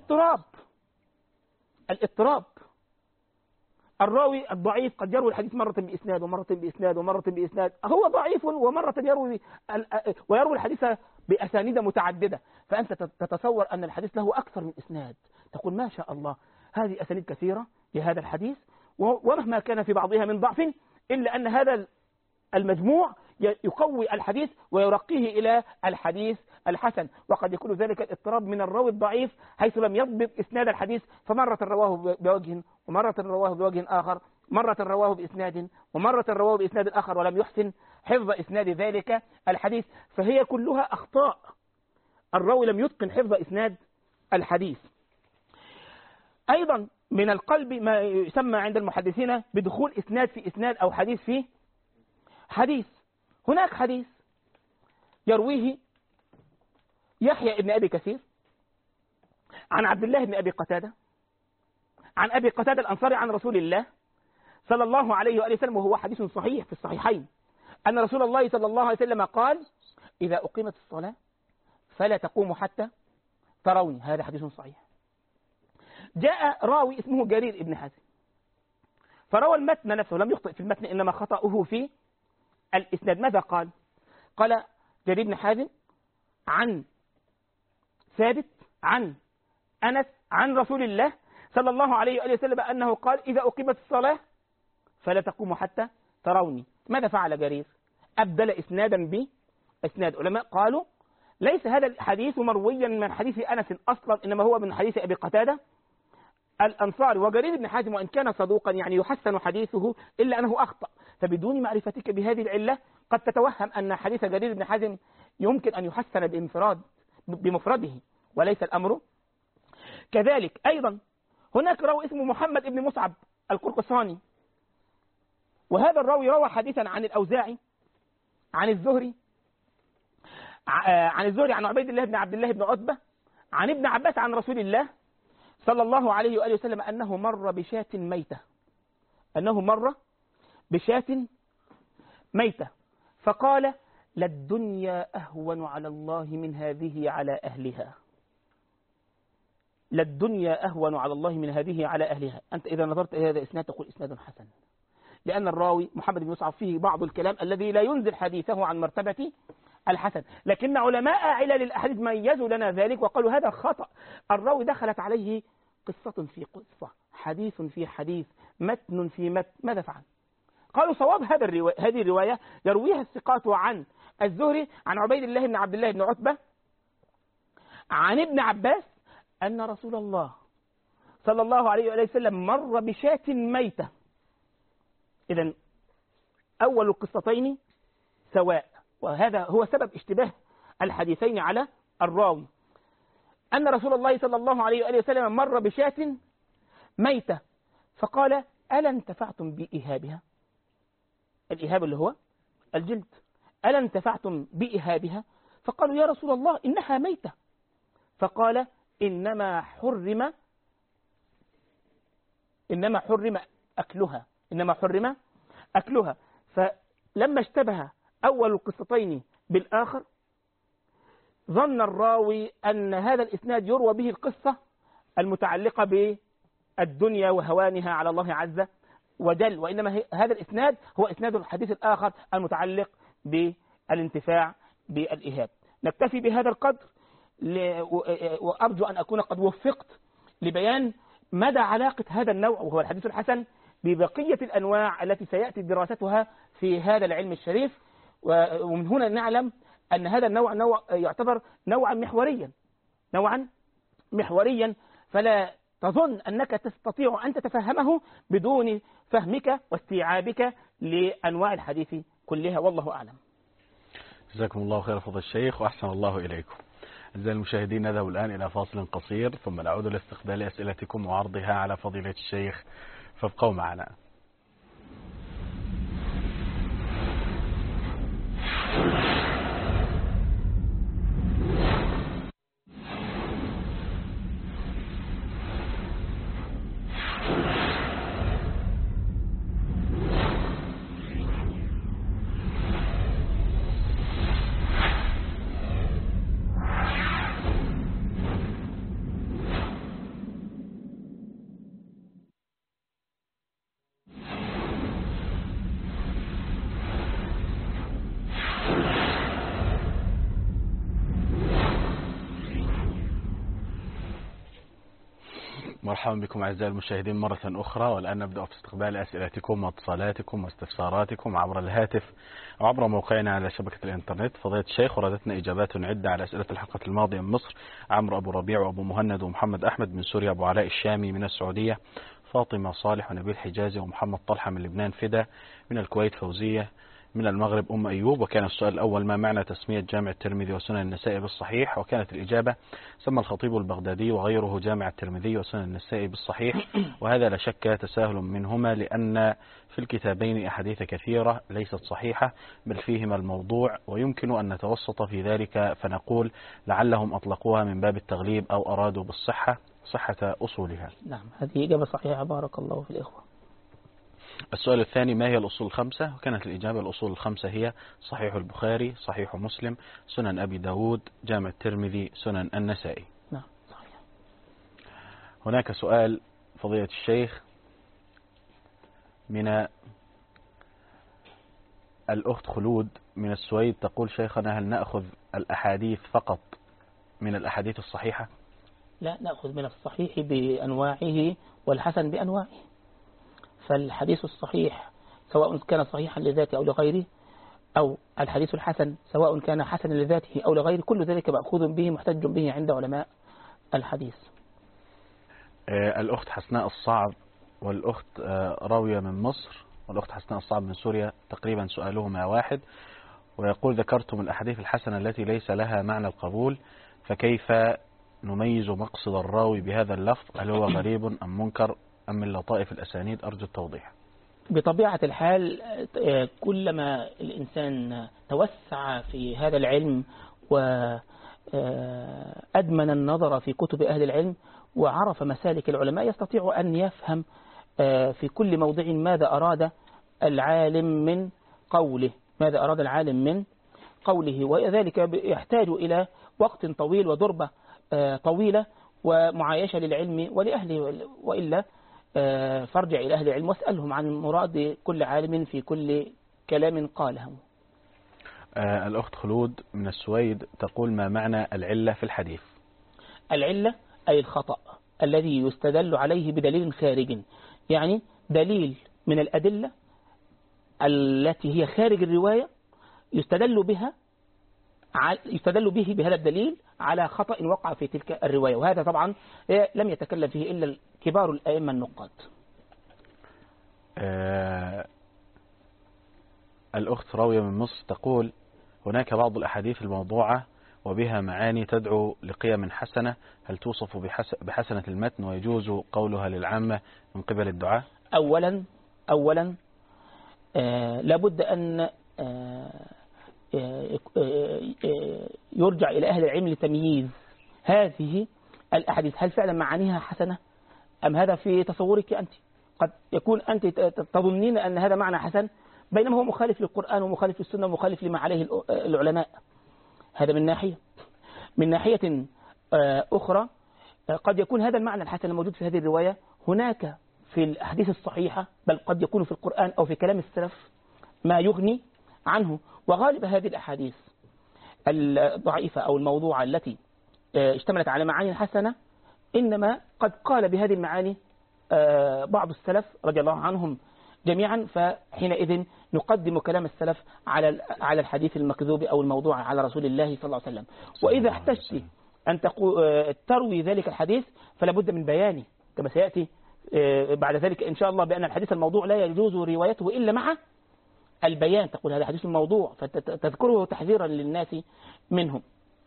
الاضطراب، الراوي الضعيف قد يروي الحديث مرة بإسناد ومرة بإسناد ومرة بإسناد، هو ضعيف ومرة ويروي الحديث بأسانيد متعددة، فأنت تتصور أن الحديث له أكثر من إسناد، تقول ما شاء الله هذه أسانيد كثيرة لهذا الحديث، ومهما كان في بعضها من ضعف إلا أن هذا المجموع يقوي الحديث ويرقيه إلى الحديث الحسن. وقد يكون ذلك الاضطراب من الراوي الضعيف حيث لم يضبط إسناد الحديث، فمرة رواه بوجه ومرة رواه بوجه آخر، مرة رواه بإسناد ومرة رواه بإسناد آخر، ولم يحسن حفظ إسناد ذلك الحديث، فهي كلها أخطاء. الراوي لم يتقن حفظ إسناد الحديث. أيضا من القلب ما يسمى عند المحدثين بدخول إسناد في إسناد أو حديث في حديث. هناك حديث يرويه يحيى ابن أبي كثير عن عبد الله بن أبي قتادة عن أبي قتادة الأنصاري عن رسول الله صلى الله عليه وآله وسلم، وهو حديث صحيح في الصحيحين، أن رسول الله صلى الله عليه وسلم قال: إذا أقيمت الصلاة فلا تقوموا حتى تروني. هذا حديث صحيح. جاء راوي اسمه جرير ابن حازم فروى المتن نفسه، لم يخطئ في المتن إنما خطأه في الإسناد. ماذا قال؟ قال جرير بن حازم عن ثابت عن أنس عن رسول الله صلى الله عليه وآله وسلم أنه قال: إذا أقيمت الصلاة فلا تقوموا حتى تروني. ماذا فعل جرير؟ أبدل إسنادا بإسناد. علماء قالوا ليس هذا الحديث مرويا من حديث أنس أصلا، إنما هو من حديث أبي قتادة الأنصاري. وجرير بن حازم وإن كان صدوقا يعني يحسن حديثه إلا أنه أخطأ، فبدون معرفتك بهذه العلة قد تتوهم أن حديث جرير بن حازم يمكن أن يحسن بمفرده، وليس الأمر كذلك. أيضا هناك راوي اسمه محمد بن مصعب القرقصاني، وهذا الراوي روى حديثا عن الأوزاعي عن الزهري عن عبيد الله بن عبد الله بن عتبة عن ابن عباس عن رسول الله صلى الله عليه وآله وسلم أنه مر بشاة ميتة فقال: للدنيا أهون على الله من هذه على أهلها. للدنيا أهون على الله من هذه على أهلها. أنت إذا نظرت إلى هذا الإسناد تقول إسناد حسن، لأن الراوي محمد بن مصعب فيه بعض الكلام الذي لا ينزل حديثه عن مرتبة الحسن، لكن علماء علل الأحاديث ميزوا لنا ذلك وقالوا هذا خطأ. الراوي دخلت عليه قصة في قصة، حديث في حديث، متن في متن، ماذا فعل؟ قالوا صواب هذه الرواية يرويها الثقات عن الزهري عن عبيد الله بن عبد الله بن عتبة عن ابن عباس أن رسول الله صلى الله عليه وآله وسلم مر بشاة ميتة. إذن أول القصتين سواء، وهذا هو سبب اشتباه الحديثين على الراوي، أن رسول الله صلى الله عليه وآله وسلم مر بشاة ميتة فقال ألا انتفعتم بإهابها؟ الإهاب اللي هو الجلد. ألا انتفعتم بإهابها؟ فقالوا يا رسول الله إنها ميتة. فقال إنما حرم أكلها، إنما حرم أكلها. فلما اشتبه أول القصتين بالآخر ظن الراوي أن هذا الإسناد يروى به القصة المتعلقة بالدنيا وهوانها على الله عز وجل، وإنما هذا الإسناد هو إسناد الحديث الآخر المتعلق بالانتفاع بالإهاب. نكتفي بهذا القدر، وأرجو أن أكون قد وفقت لبيان مدى علاقة هذا النوع وهو الحديث الحسن ببقية الأنواع التي سيأتي دراستها في هذا العلم الشريف. ومن هنا نعلم أن هذا النوع يعتبر نوعا محوريا، فلا تظن أنك تستطيع أن تتفهمه بدون فهمك واستيعابك لأنواع الحديث كلها، والله أعلم. جزاكم الله خير فضل الشيخ وأحسن الله إليكم. أعزائي المشاهدين، نذهب الآن إلى فاصل قصير ثم نعود لاستقبال أسئلتكم وعرضها على فضيلة الشيخ، فابقوا معنا. مرحبا بكم أعزائي المشاهدين مرة أخرى، والآن نبدأ في استقبال أسئلتكم واتصالاتكم واستفساراتكم عبر الهاتف أو عبر موقعنا على شبكة الإنترنت. فضيلة الشيخ، وردتنا إجابات عدة على أسئلة الحلقة الماضية من مصر: عمرو أبو ربيع وأبو مهند ومحمد أحمد من سوريا، أبو علاء الشامي من السعودية، فاطمة صالح ونبيل حجازي ومحمد طلحة من لبنان، فدا من الكويت، فوزية من المغرب، أم أيوب. وكان السؤال الأول: ما معنى تسمية جامع الترمذي وسنن النسائي بالصحيح؟ وكانت الإجابة: سمى الخطيب البغدادي وغيره جامع الترمذي وسنن النسائي بالصحيح، وهذا لا شك تساهل منهما، لأن في الكتابين أحاديث كثيرة ليست صحيحة بل فيهما الموضوع، ويمكن أن نتوسط في ذلك فنقول لعلهم أطلقوها من باب التغليب أو أرادوا بالصحة صحة أصولها. نعم، هذه إجابة صحيحة، بارك الله في الإخوة. السؤال الثاني: ما هي الأصول الخمسة؟ وكانت الإجابة: الأصول الخمسة هي صحيح البخاري، صحيح مسلم، سنن أبي داود، جامع الترمذي، سنن النسائي. نعم صحيح. هناك سؤال فضيلة الشيخ من الأخت خلود من السويد، تقول: شيخنا، هل نأخذ الأحاديث فقط من الأحاديث الصحيحة؟ لا، نأخذ من الصحيح بأنواعه والحسن بأنواعه. فالحديث الصحيح سواء كان صحيحا لذاته أو لغيره، أو الحديث الحسن سواء كان حسنا لذاته أو لغيره، كل ذلك مأخوذ به محتج به عند علماء الحديث. الأخت حسناء الصعب والأخت راوية من مصر والأخت حسناء الصعب من سوريا تقريبا سؤالهما واحد، ويقول: ذكرتم الأحاديث الحسنة التي ليس لها معنى القبول، فكيف نميز مقصد الراوي بهذا اللفظ؟ هل هو غريب أم منكر أم من لطائف الأسانيد؟ أرجو التوضيح. بطبيعة الحال كلما الإنسان توسع في هذا العلم وأدمن النظر في كتب أهل العلم وعرف مسالك العلماء يستطيع أن يفهم في كل موضع ماذا أراد العالم من قوله، وذلك يحتاج إلى وقت طويل وضربة طويلة، ومعايشة للعلم ولأهله، وإلا فارجع إلى أهل العلم واسألهم عن مراد كل عالم في كل كلام قاله. الأخت خلود من السويد تقول: ما معنى العلة في الحديث؟ العلة أي الخطأ الذي يستدل عليه بدليل خارج، يعني دليل من الأدلة التي هي خارج الرواية يستدل به بهذا الدليل على خطأ وقع في تلك الرواية، وهذا طبعا لم يتكلم فيه إلا كبار الأئمة النقاد. الأخت راوية من مصر تقول: هناك بعض الأحاديث الموضوعة وبها معاني تدعو لقيم حسنة، هل توصف بحسنة المتن ويجوز قولها للعامة من قبل الدعاء؟ أولا لابد أن يرجع إلى أهل العلم لتمييز هذه الأحاديث، هل فعلا معانيها حسنة أم هذا في تصورك أنت؟ قد يكون أنت تظنين أن هذا معنى حسن بينما هو مخالف للقرآن ومخالف للسنة ومخالف لما عليه العلماء. هذا من ناحية. من ناحية أخرى قد يكون هذا المعنى الحسن الموجود في هذه الرواية هناك في الأحاديث الصحيحة، بل قد يكون في القرآن أو في كلام السلف ما يغني عنه. وغالب هذه الأحاديث الضعيفة أو الموضوعة التي اشتملت على معاني حسنة إنما قد قال بهذه المعاني بعض السلف رضي الله عنهم جميعا، فحينئذ نقدم كلام السلف على الحديث المكذوب أو الموضوع على رسول الله صلى الله عليه وسلم. وإذا احتجت أن تروي ذلك الحديث فلا بد من بيانه كما سيأتي بعد ذلك إن شاء الله، بأن الحديث الموضوع لا يجوز روايته إلا مع البيان. تقول هذا حديث الموضوع فتذكره تحذيرا للناس منه.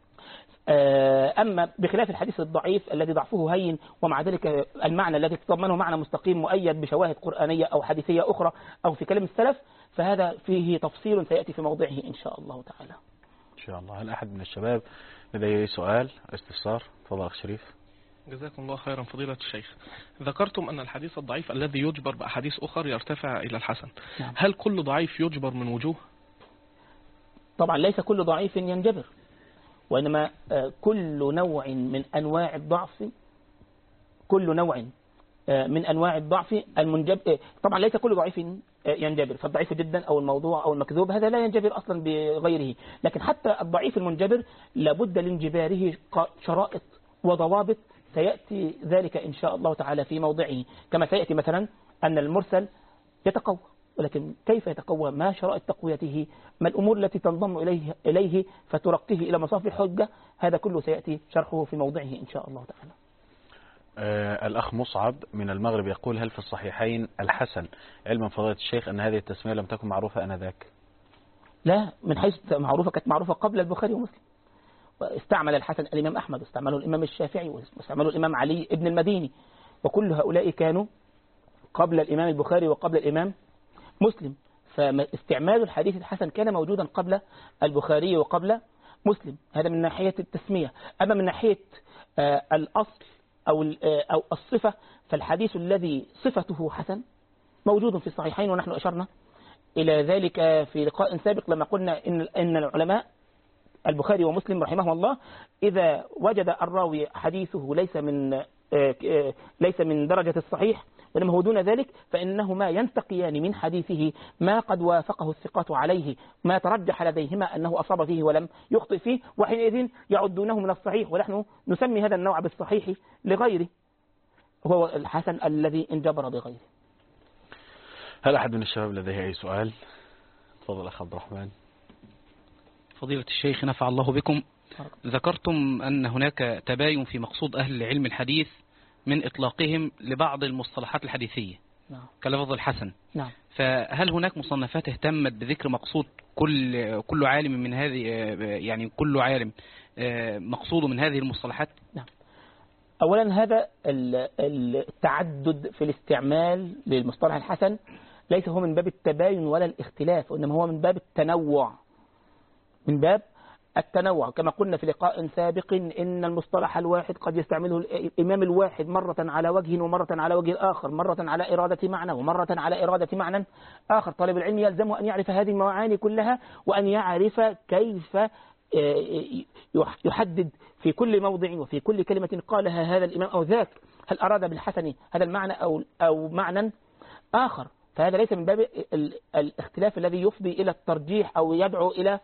أما بخلاف الحديث الضعيف الذي ضعفه هين ومع ذلك المعنى الذي تضمنه معنى مستقيم مؤيد بشواهد قرآنية أو حديثية أخرى أو في كلام السلف، فهذا فيه تفصيل سيأتي في موضعه إن شاء الله تعالى. إن شاء الله. هل أحد من الشباب لديه سؤال استفسار؟ تفضل أخ شريف. جزاكم الله خيرا فضيلة الشيخ. ذكرتم أن الحديث الضعيف الذي يجبر بأحاديث أخرى يرتفع إلى الحسن. نعم. هل كل ضعيف يجبر من وجوه؟ طبعا ليس كل ضعيف ينجبر، وإنما كل نوع من أنواع الضعف، كل نوع من أنواع الضعف المنجب. طبعا ليس كل ضعيف ينجبر، فالضعيف جدا أو الموضوع أو المكذوب هذا لا ينجبر أصلا بغيره، لكن حتى الضعيف المنجبر لابد لانجباره شرائط وضوابط سيأتي ذلك إن شاء الله تعالى في موضعه، كما سيأتي مثلا أن المرسل يتقوى، ولكن كيف يتقوى؟ ما شرائط تقويته؟ ما الأمور التي تنضم إليه فترقيه إلى مصاف الحجة؟ هذا كله سيأتي شرحه في موضعه إن شاء الله تعالى. الأخ مصعب من المغرب يقول: هل في الصحيحين الحسن، علما فضيلة الشيخ أن هذه التسمية لم تكن معروفة آنذاك؟ لا، من حيث معروفة كانت معروفة قبل البخاري ومسلم، واستعمل الحسن الإمام أحمد، واستعمله الإمام الشافعي، واستعمله الإمام علي ابن المديني، وكل هؤلاء كانوا قبل الإمام البخاري وقبل الإمام مسلم، فاستعمال الحديث الحسن كان موجودا قبل البخاري وقبل مسلم. هذا من ناحية التسمية. أما من ناحية الأصل أو الصفة، فالحديث الذي صفته حسن موجود في الصحيحين، ونحن أشرنا إلى ذلك في لقاء سابق لما قلنا إن العلماء البخاري ومسلم رحمه الله إذا وجد الراوي حديثه ليس من درجة الصحيح وإنما هو دون ذلك، فإنهما ينتقيان من حديثه ما قد وافقه الثقات عليه، ما ترجح لديهما أنه أصاب فيه ولم يخطئ فيه، وحينئذ يعدونه من الصحيح، ونحن نسمي هذا النوع بالصحيح لغيره، هو الحسن الذي انجبر بغيره. هل أحد من الشباب لديه أي سؤال؟ تفضل أخ عبد الرحمن. فضيلة الشيخ نفع الله بكم. ذكرتم أن هناك تباين في مقصود أهل علم الحديث من إطلاقهم لبعض المصطلحات الحديثية. نعم. كلفظ الحسن. نعم. فهل هناك مصنفات اهتمت بذكر مقصود كل عالم من هذه، يعني كل عالم مقصوده من هذه المصطلحات؟ نعم. أولا هذا التعدد في الاستعمال للمصطلح الحسن ليس هو من باب التباين ولا الاختلاف، وإنما هو من باب التنوع، من باب التنوع. كما قلنا في لقاء سابق إن المصطلح الواحد قد يستعمله الإمام الواحد مرة على وجه ومرة على وجه آخر، مرة على إرادة معنى ومرة على إرادة معنى آخر. طالب العلم يلزمه أن يعرف هذه المعاني كلها وأن يعرف كيف يحدد في كل موضع وفي كل كلمة قالها هذا الإمام أو ذاك هل أراد بالحسن هذا المعنى أو معنى آخر. فهذا ليس من باب الاختلاف الذي يفضي إلى الترجيح أو يدعو إلى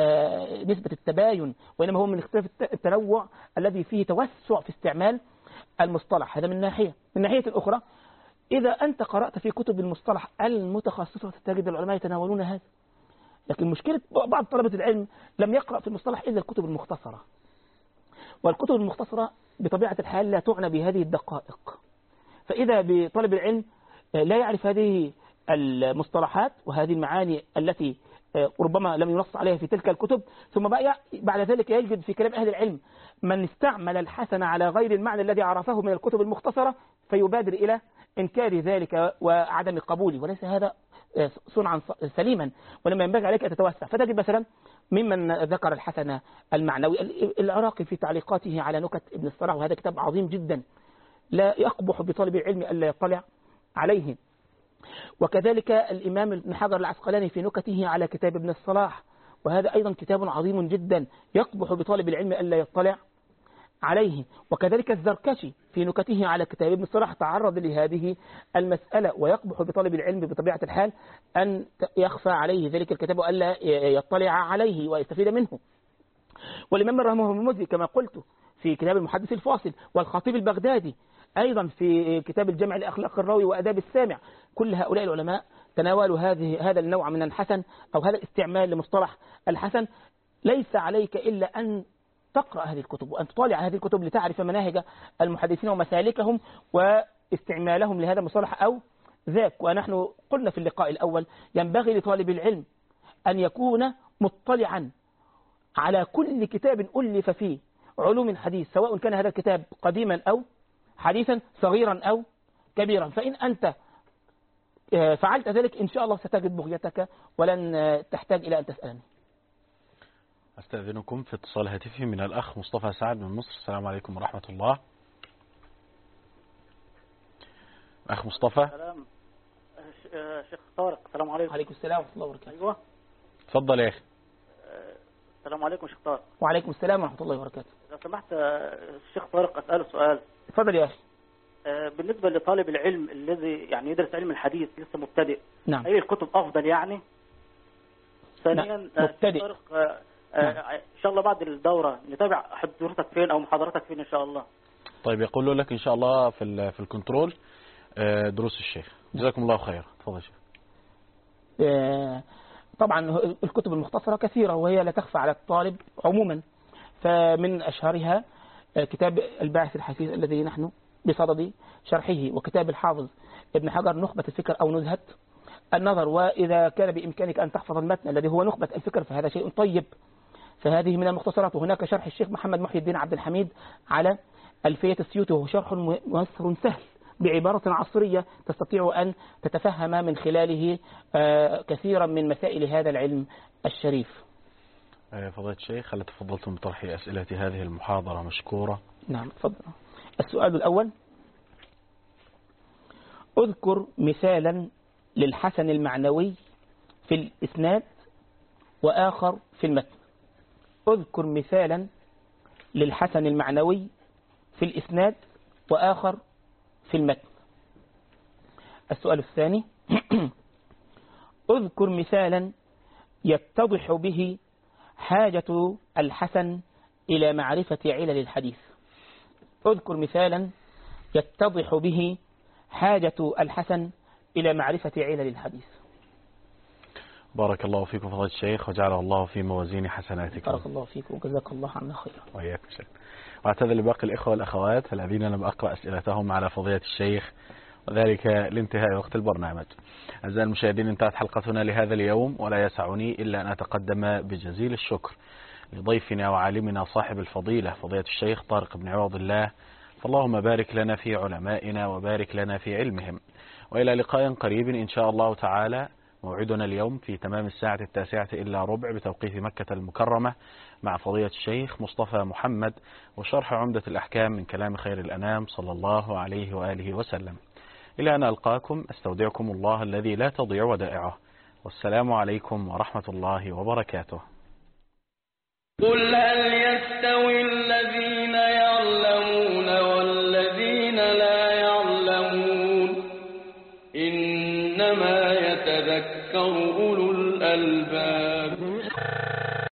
نسبة التباين، وإنما هو من اختلاف التنوع الذي فيه توسع في استعمال المصطلح. هذا من ناحية. من ناحية أخرى، إذا أنت قرأت في كتب المصطلح المتخصصة تجد العلماء يتناولون هذا، لكن مشكلة بعض طلبة العلم لم يقرأ في المصطلح إلا الكتب المختصرة، والكتب المختصرة بطبيعة الحال لا تعنى بهذه الدقائق. فإذا بطالب العلم لا يعرف هذه المصطلحات وهذه المعاني التي ربما لم ينص عليها في تلك الكتب، ثم بعد ذلك يجد في كلام أهل العلم من استعمل الحسن على غير المعنى الذي عرفه من الكتب المختصرة، فيبادر إلى إنكار ذلك وعدم قبوله، وليس هذا صنعا سليما، ولما ينبغي عليك أن تتوسع. فتجد مثلا ممن ذكر الحسن المعنوي العراقي في تعليقاته على نكت ابن الصلاح، وهذا كتاب عظيم جدا لا يقبح بطالب العلم ألا يطلع عليه. وكذلك الإمام ابن حجر العسقلاني في نكته على كتاب ابن الصلاح، وهذا أيضا كتاب عظيم جدا يقبح بطالب العلم ألا يطلع عليه. وكذلك الزركشي في نكته على كتاب ابن الصلاح تعرض لهذه المسألة، ويقبح بطالب العلم بطبيعة الحال أن يخفى عليه ذلك الكتاب وألا يطلع عليه ويستفيد منه. والإمام الرحمه المزي كما قلت في كتاب المحدث الفاصل، والخطيب البغدادي أيضا في كتاب الجمع لأخلاق الراوي وأداب السامع، كل هؤلاء العلماء تناولوا هذا النوع من الحسن أو هذا الاستعمال لمصطلح الحسن. ليس عليك إلا أن تقرأ هذه الكتب وأن تطالع هذه الكتب لتعرف مناهج المحدثين ومسالكهم واستعمالهم لهذا المصطلح أو ذاك. ونحن قلنا في اللقاء الأول ينبغي لطالب العلم أن يكون مطلعا على كل كتاب ألف فيه علوم الحديث، سواء كان هذا الكتاب قديما أو حديثا، صغيرا أو كبيرا. فإن أنت فعلت ذلك إن شاء الله ستجد بغيتك ولن تحتاج إلى أن تسألني. أستأذنكم في اتصال هاتفي من الأخ مصطفى سعد من مصر. السلام عليكم ورحمة الله. أخ مصطفى. السلام شيخ طارق. السلام عليكم. وعليكم السلام ورحمة الله وبركاته. أيوة. تفضل يا أخي. السلام عليكم شيخ طارق. وعليكم السلام ورحمة الله وبركاته. لو سمحت الشيخ طارق أسأله سؤال. تفضل يا أخي. بالنسبة لطالب العلم الذي يعني يدرس علم الحديث لسه مبتدئ، نعم. أي الكتب أفضل يعني؟ ثانيا مبتدئ. إن شاء الله بعد الدورة نتابع حضورتك فين أو محاضرتك فين إن شاء الله. طيب يقول لك إن شاء الله في الكنترول دروس الشيخ. جزاكم الله خير. تفضل شيخ. طبعا الكتب المختصرة كثيرة وهي لا تخفى على الطالب عموما، فمن أشهرها كتاب الباعث الحثيث الذي نحن بصدد شرحه، وكتاب الحافظ ابن حجر نخبة الفكر أو نزهة النظر. وإذا كان بإمكانك أن تحفظ المتن الذي هو نخبة الفكر فهذا شيء طيب، فهذه من المختصرات. وهناك شرح الشيخ محمد محي الدين عبد الحميد على ألفية السيوطي، وهو شرح ميسر سهل بعبارة عصرية تستطيع أن تتفهم من خلاله كثيرا من مسائل هذا العلم الشريف. فضيلة الشيخ، هل تفضلتم بطرح أسئلة هذه المحاضرة مشكورة؟ نعم تفضل. السؤال الأول: اذكر مثالا للحسن المعنوي في الإسناد وآخر في المتن. اذكر مثالا للحسن المعنوي في الإسناد وآخر في المتن. السؤال الثاني: اذكر مثالا يتضح به حاجة الحسن إلى معرفة علل الحديث. اذكر مثالا يتضح به حاجة الحسن إلى معرفة علل الحديث. بارك الله فيكم فضيلة الشيخ وجعله الله في موازين حسناتكم. بارك الله فيكم وجزاك الله عنا خيرا. وإياكم شيخ. واعتذر لباقي الإخوة والأخوات الذين لم أقرأ أسئلتهم على فضيلة الشيخ، وذلك لانتهاء وقت البرنامج. أعزائي المشاهدين، انتهت حلقتنا لهذا اليوم، ولا يسعني إلا أن أتقدم بجزيل الشكر لضيفنا وعالمنا صاحب الفضيلة فضيلة الشيخ طارق بن عوض الله، فاللهم بارك لنا في علمائنا وبارك لنا في علمهم. وإلى لقاء قريب إن شاء الله تعالى. موعدنا اليوم في تمام الساعة 9:09 بتوقيت مكة المكرمة مع فضيلة الشيخ مصطفى محمد وشرح عمدة الأحكام من كلام خير الأنام صلى الله عليه وآله وسلم. إلى أن ألقاكم أستودعكم الله الذي لا تضيع ودائعه، والسلام عليكم ورحمة الله وبركاته. قل هل يستوي الذين يعلمون والذين لا يعلمون إنما يتذكر أولو الألباب.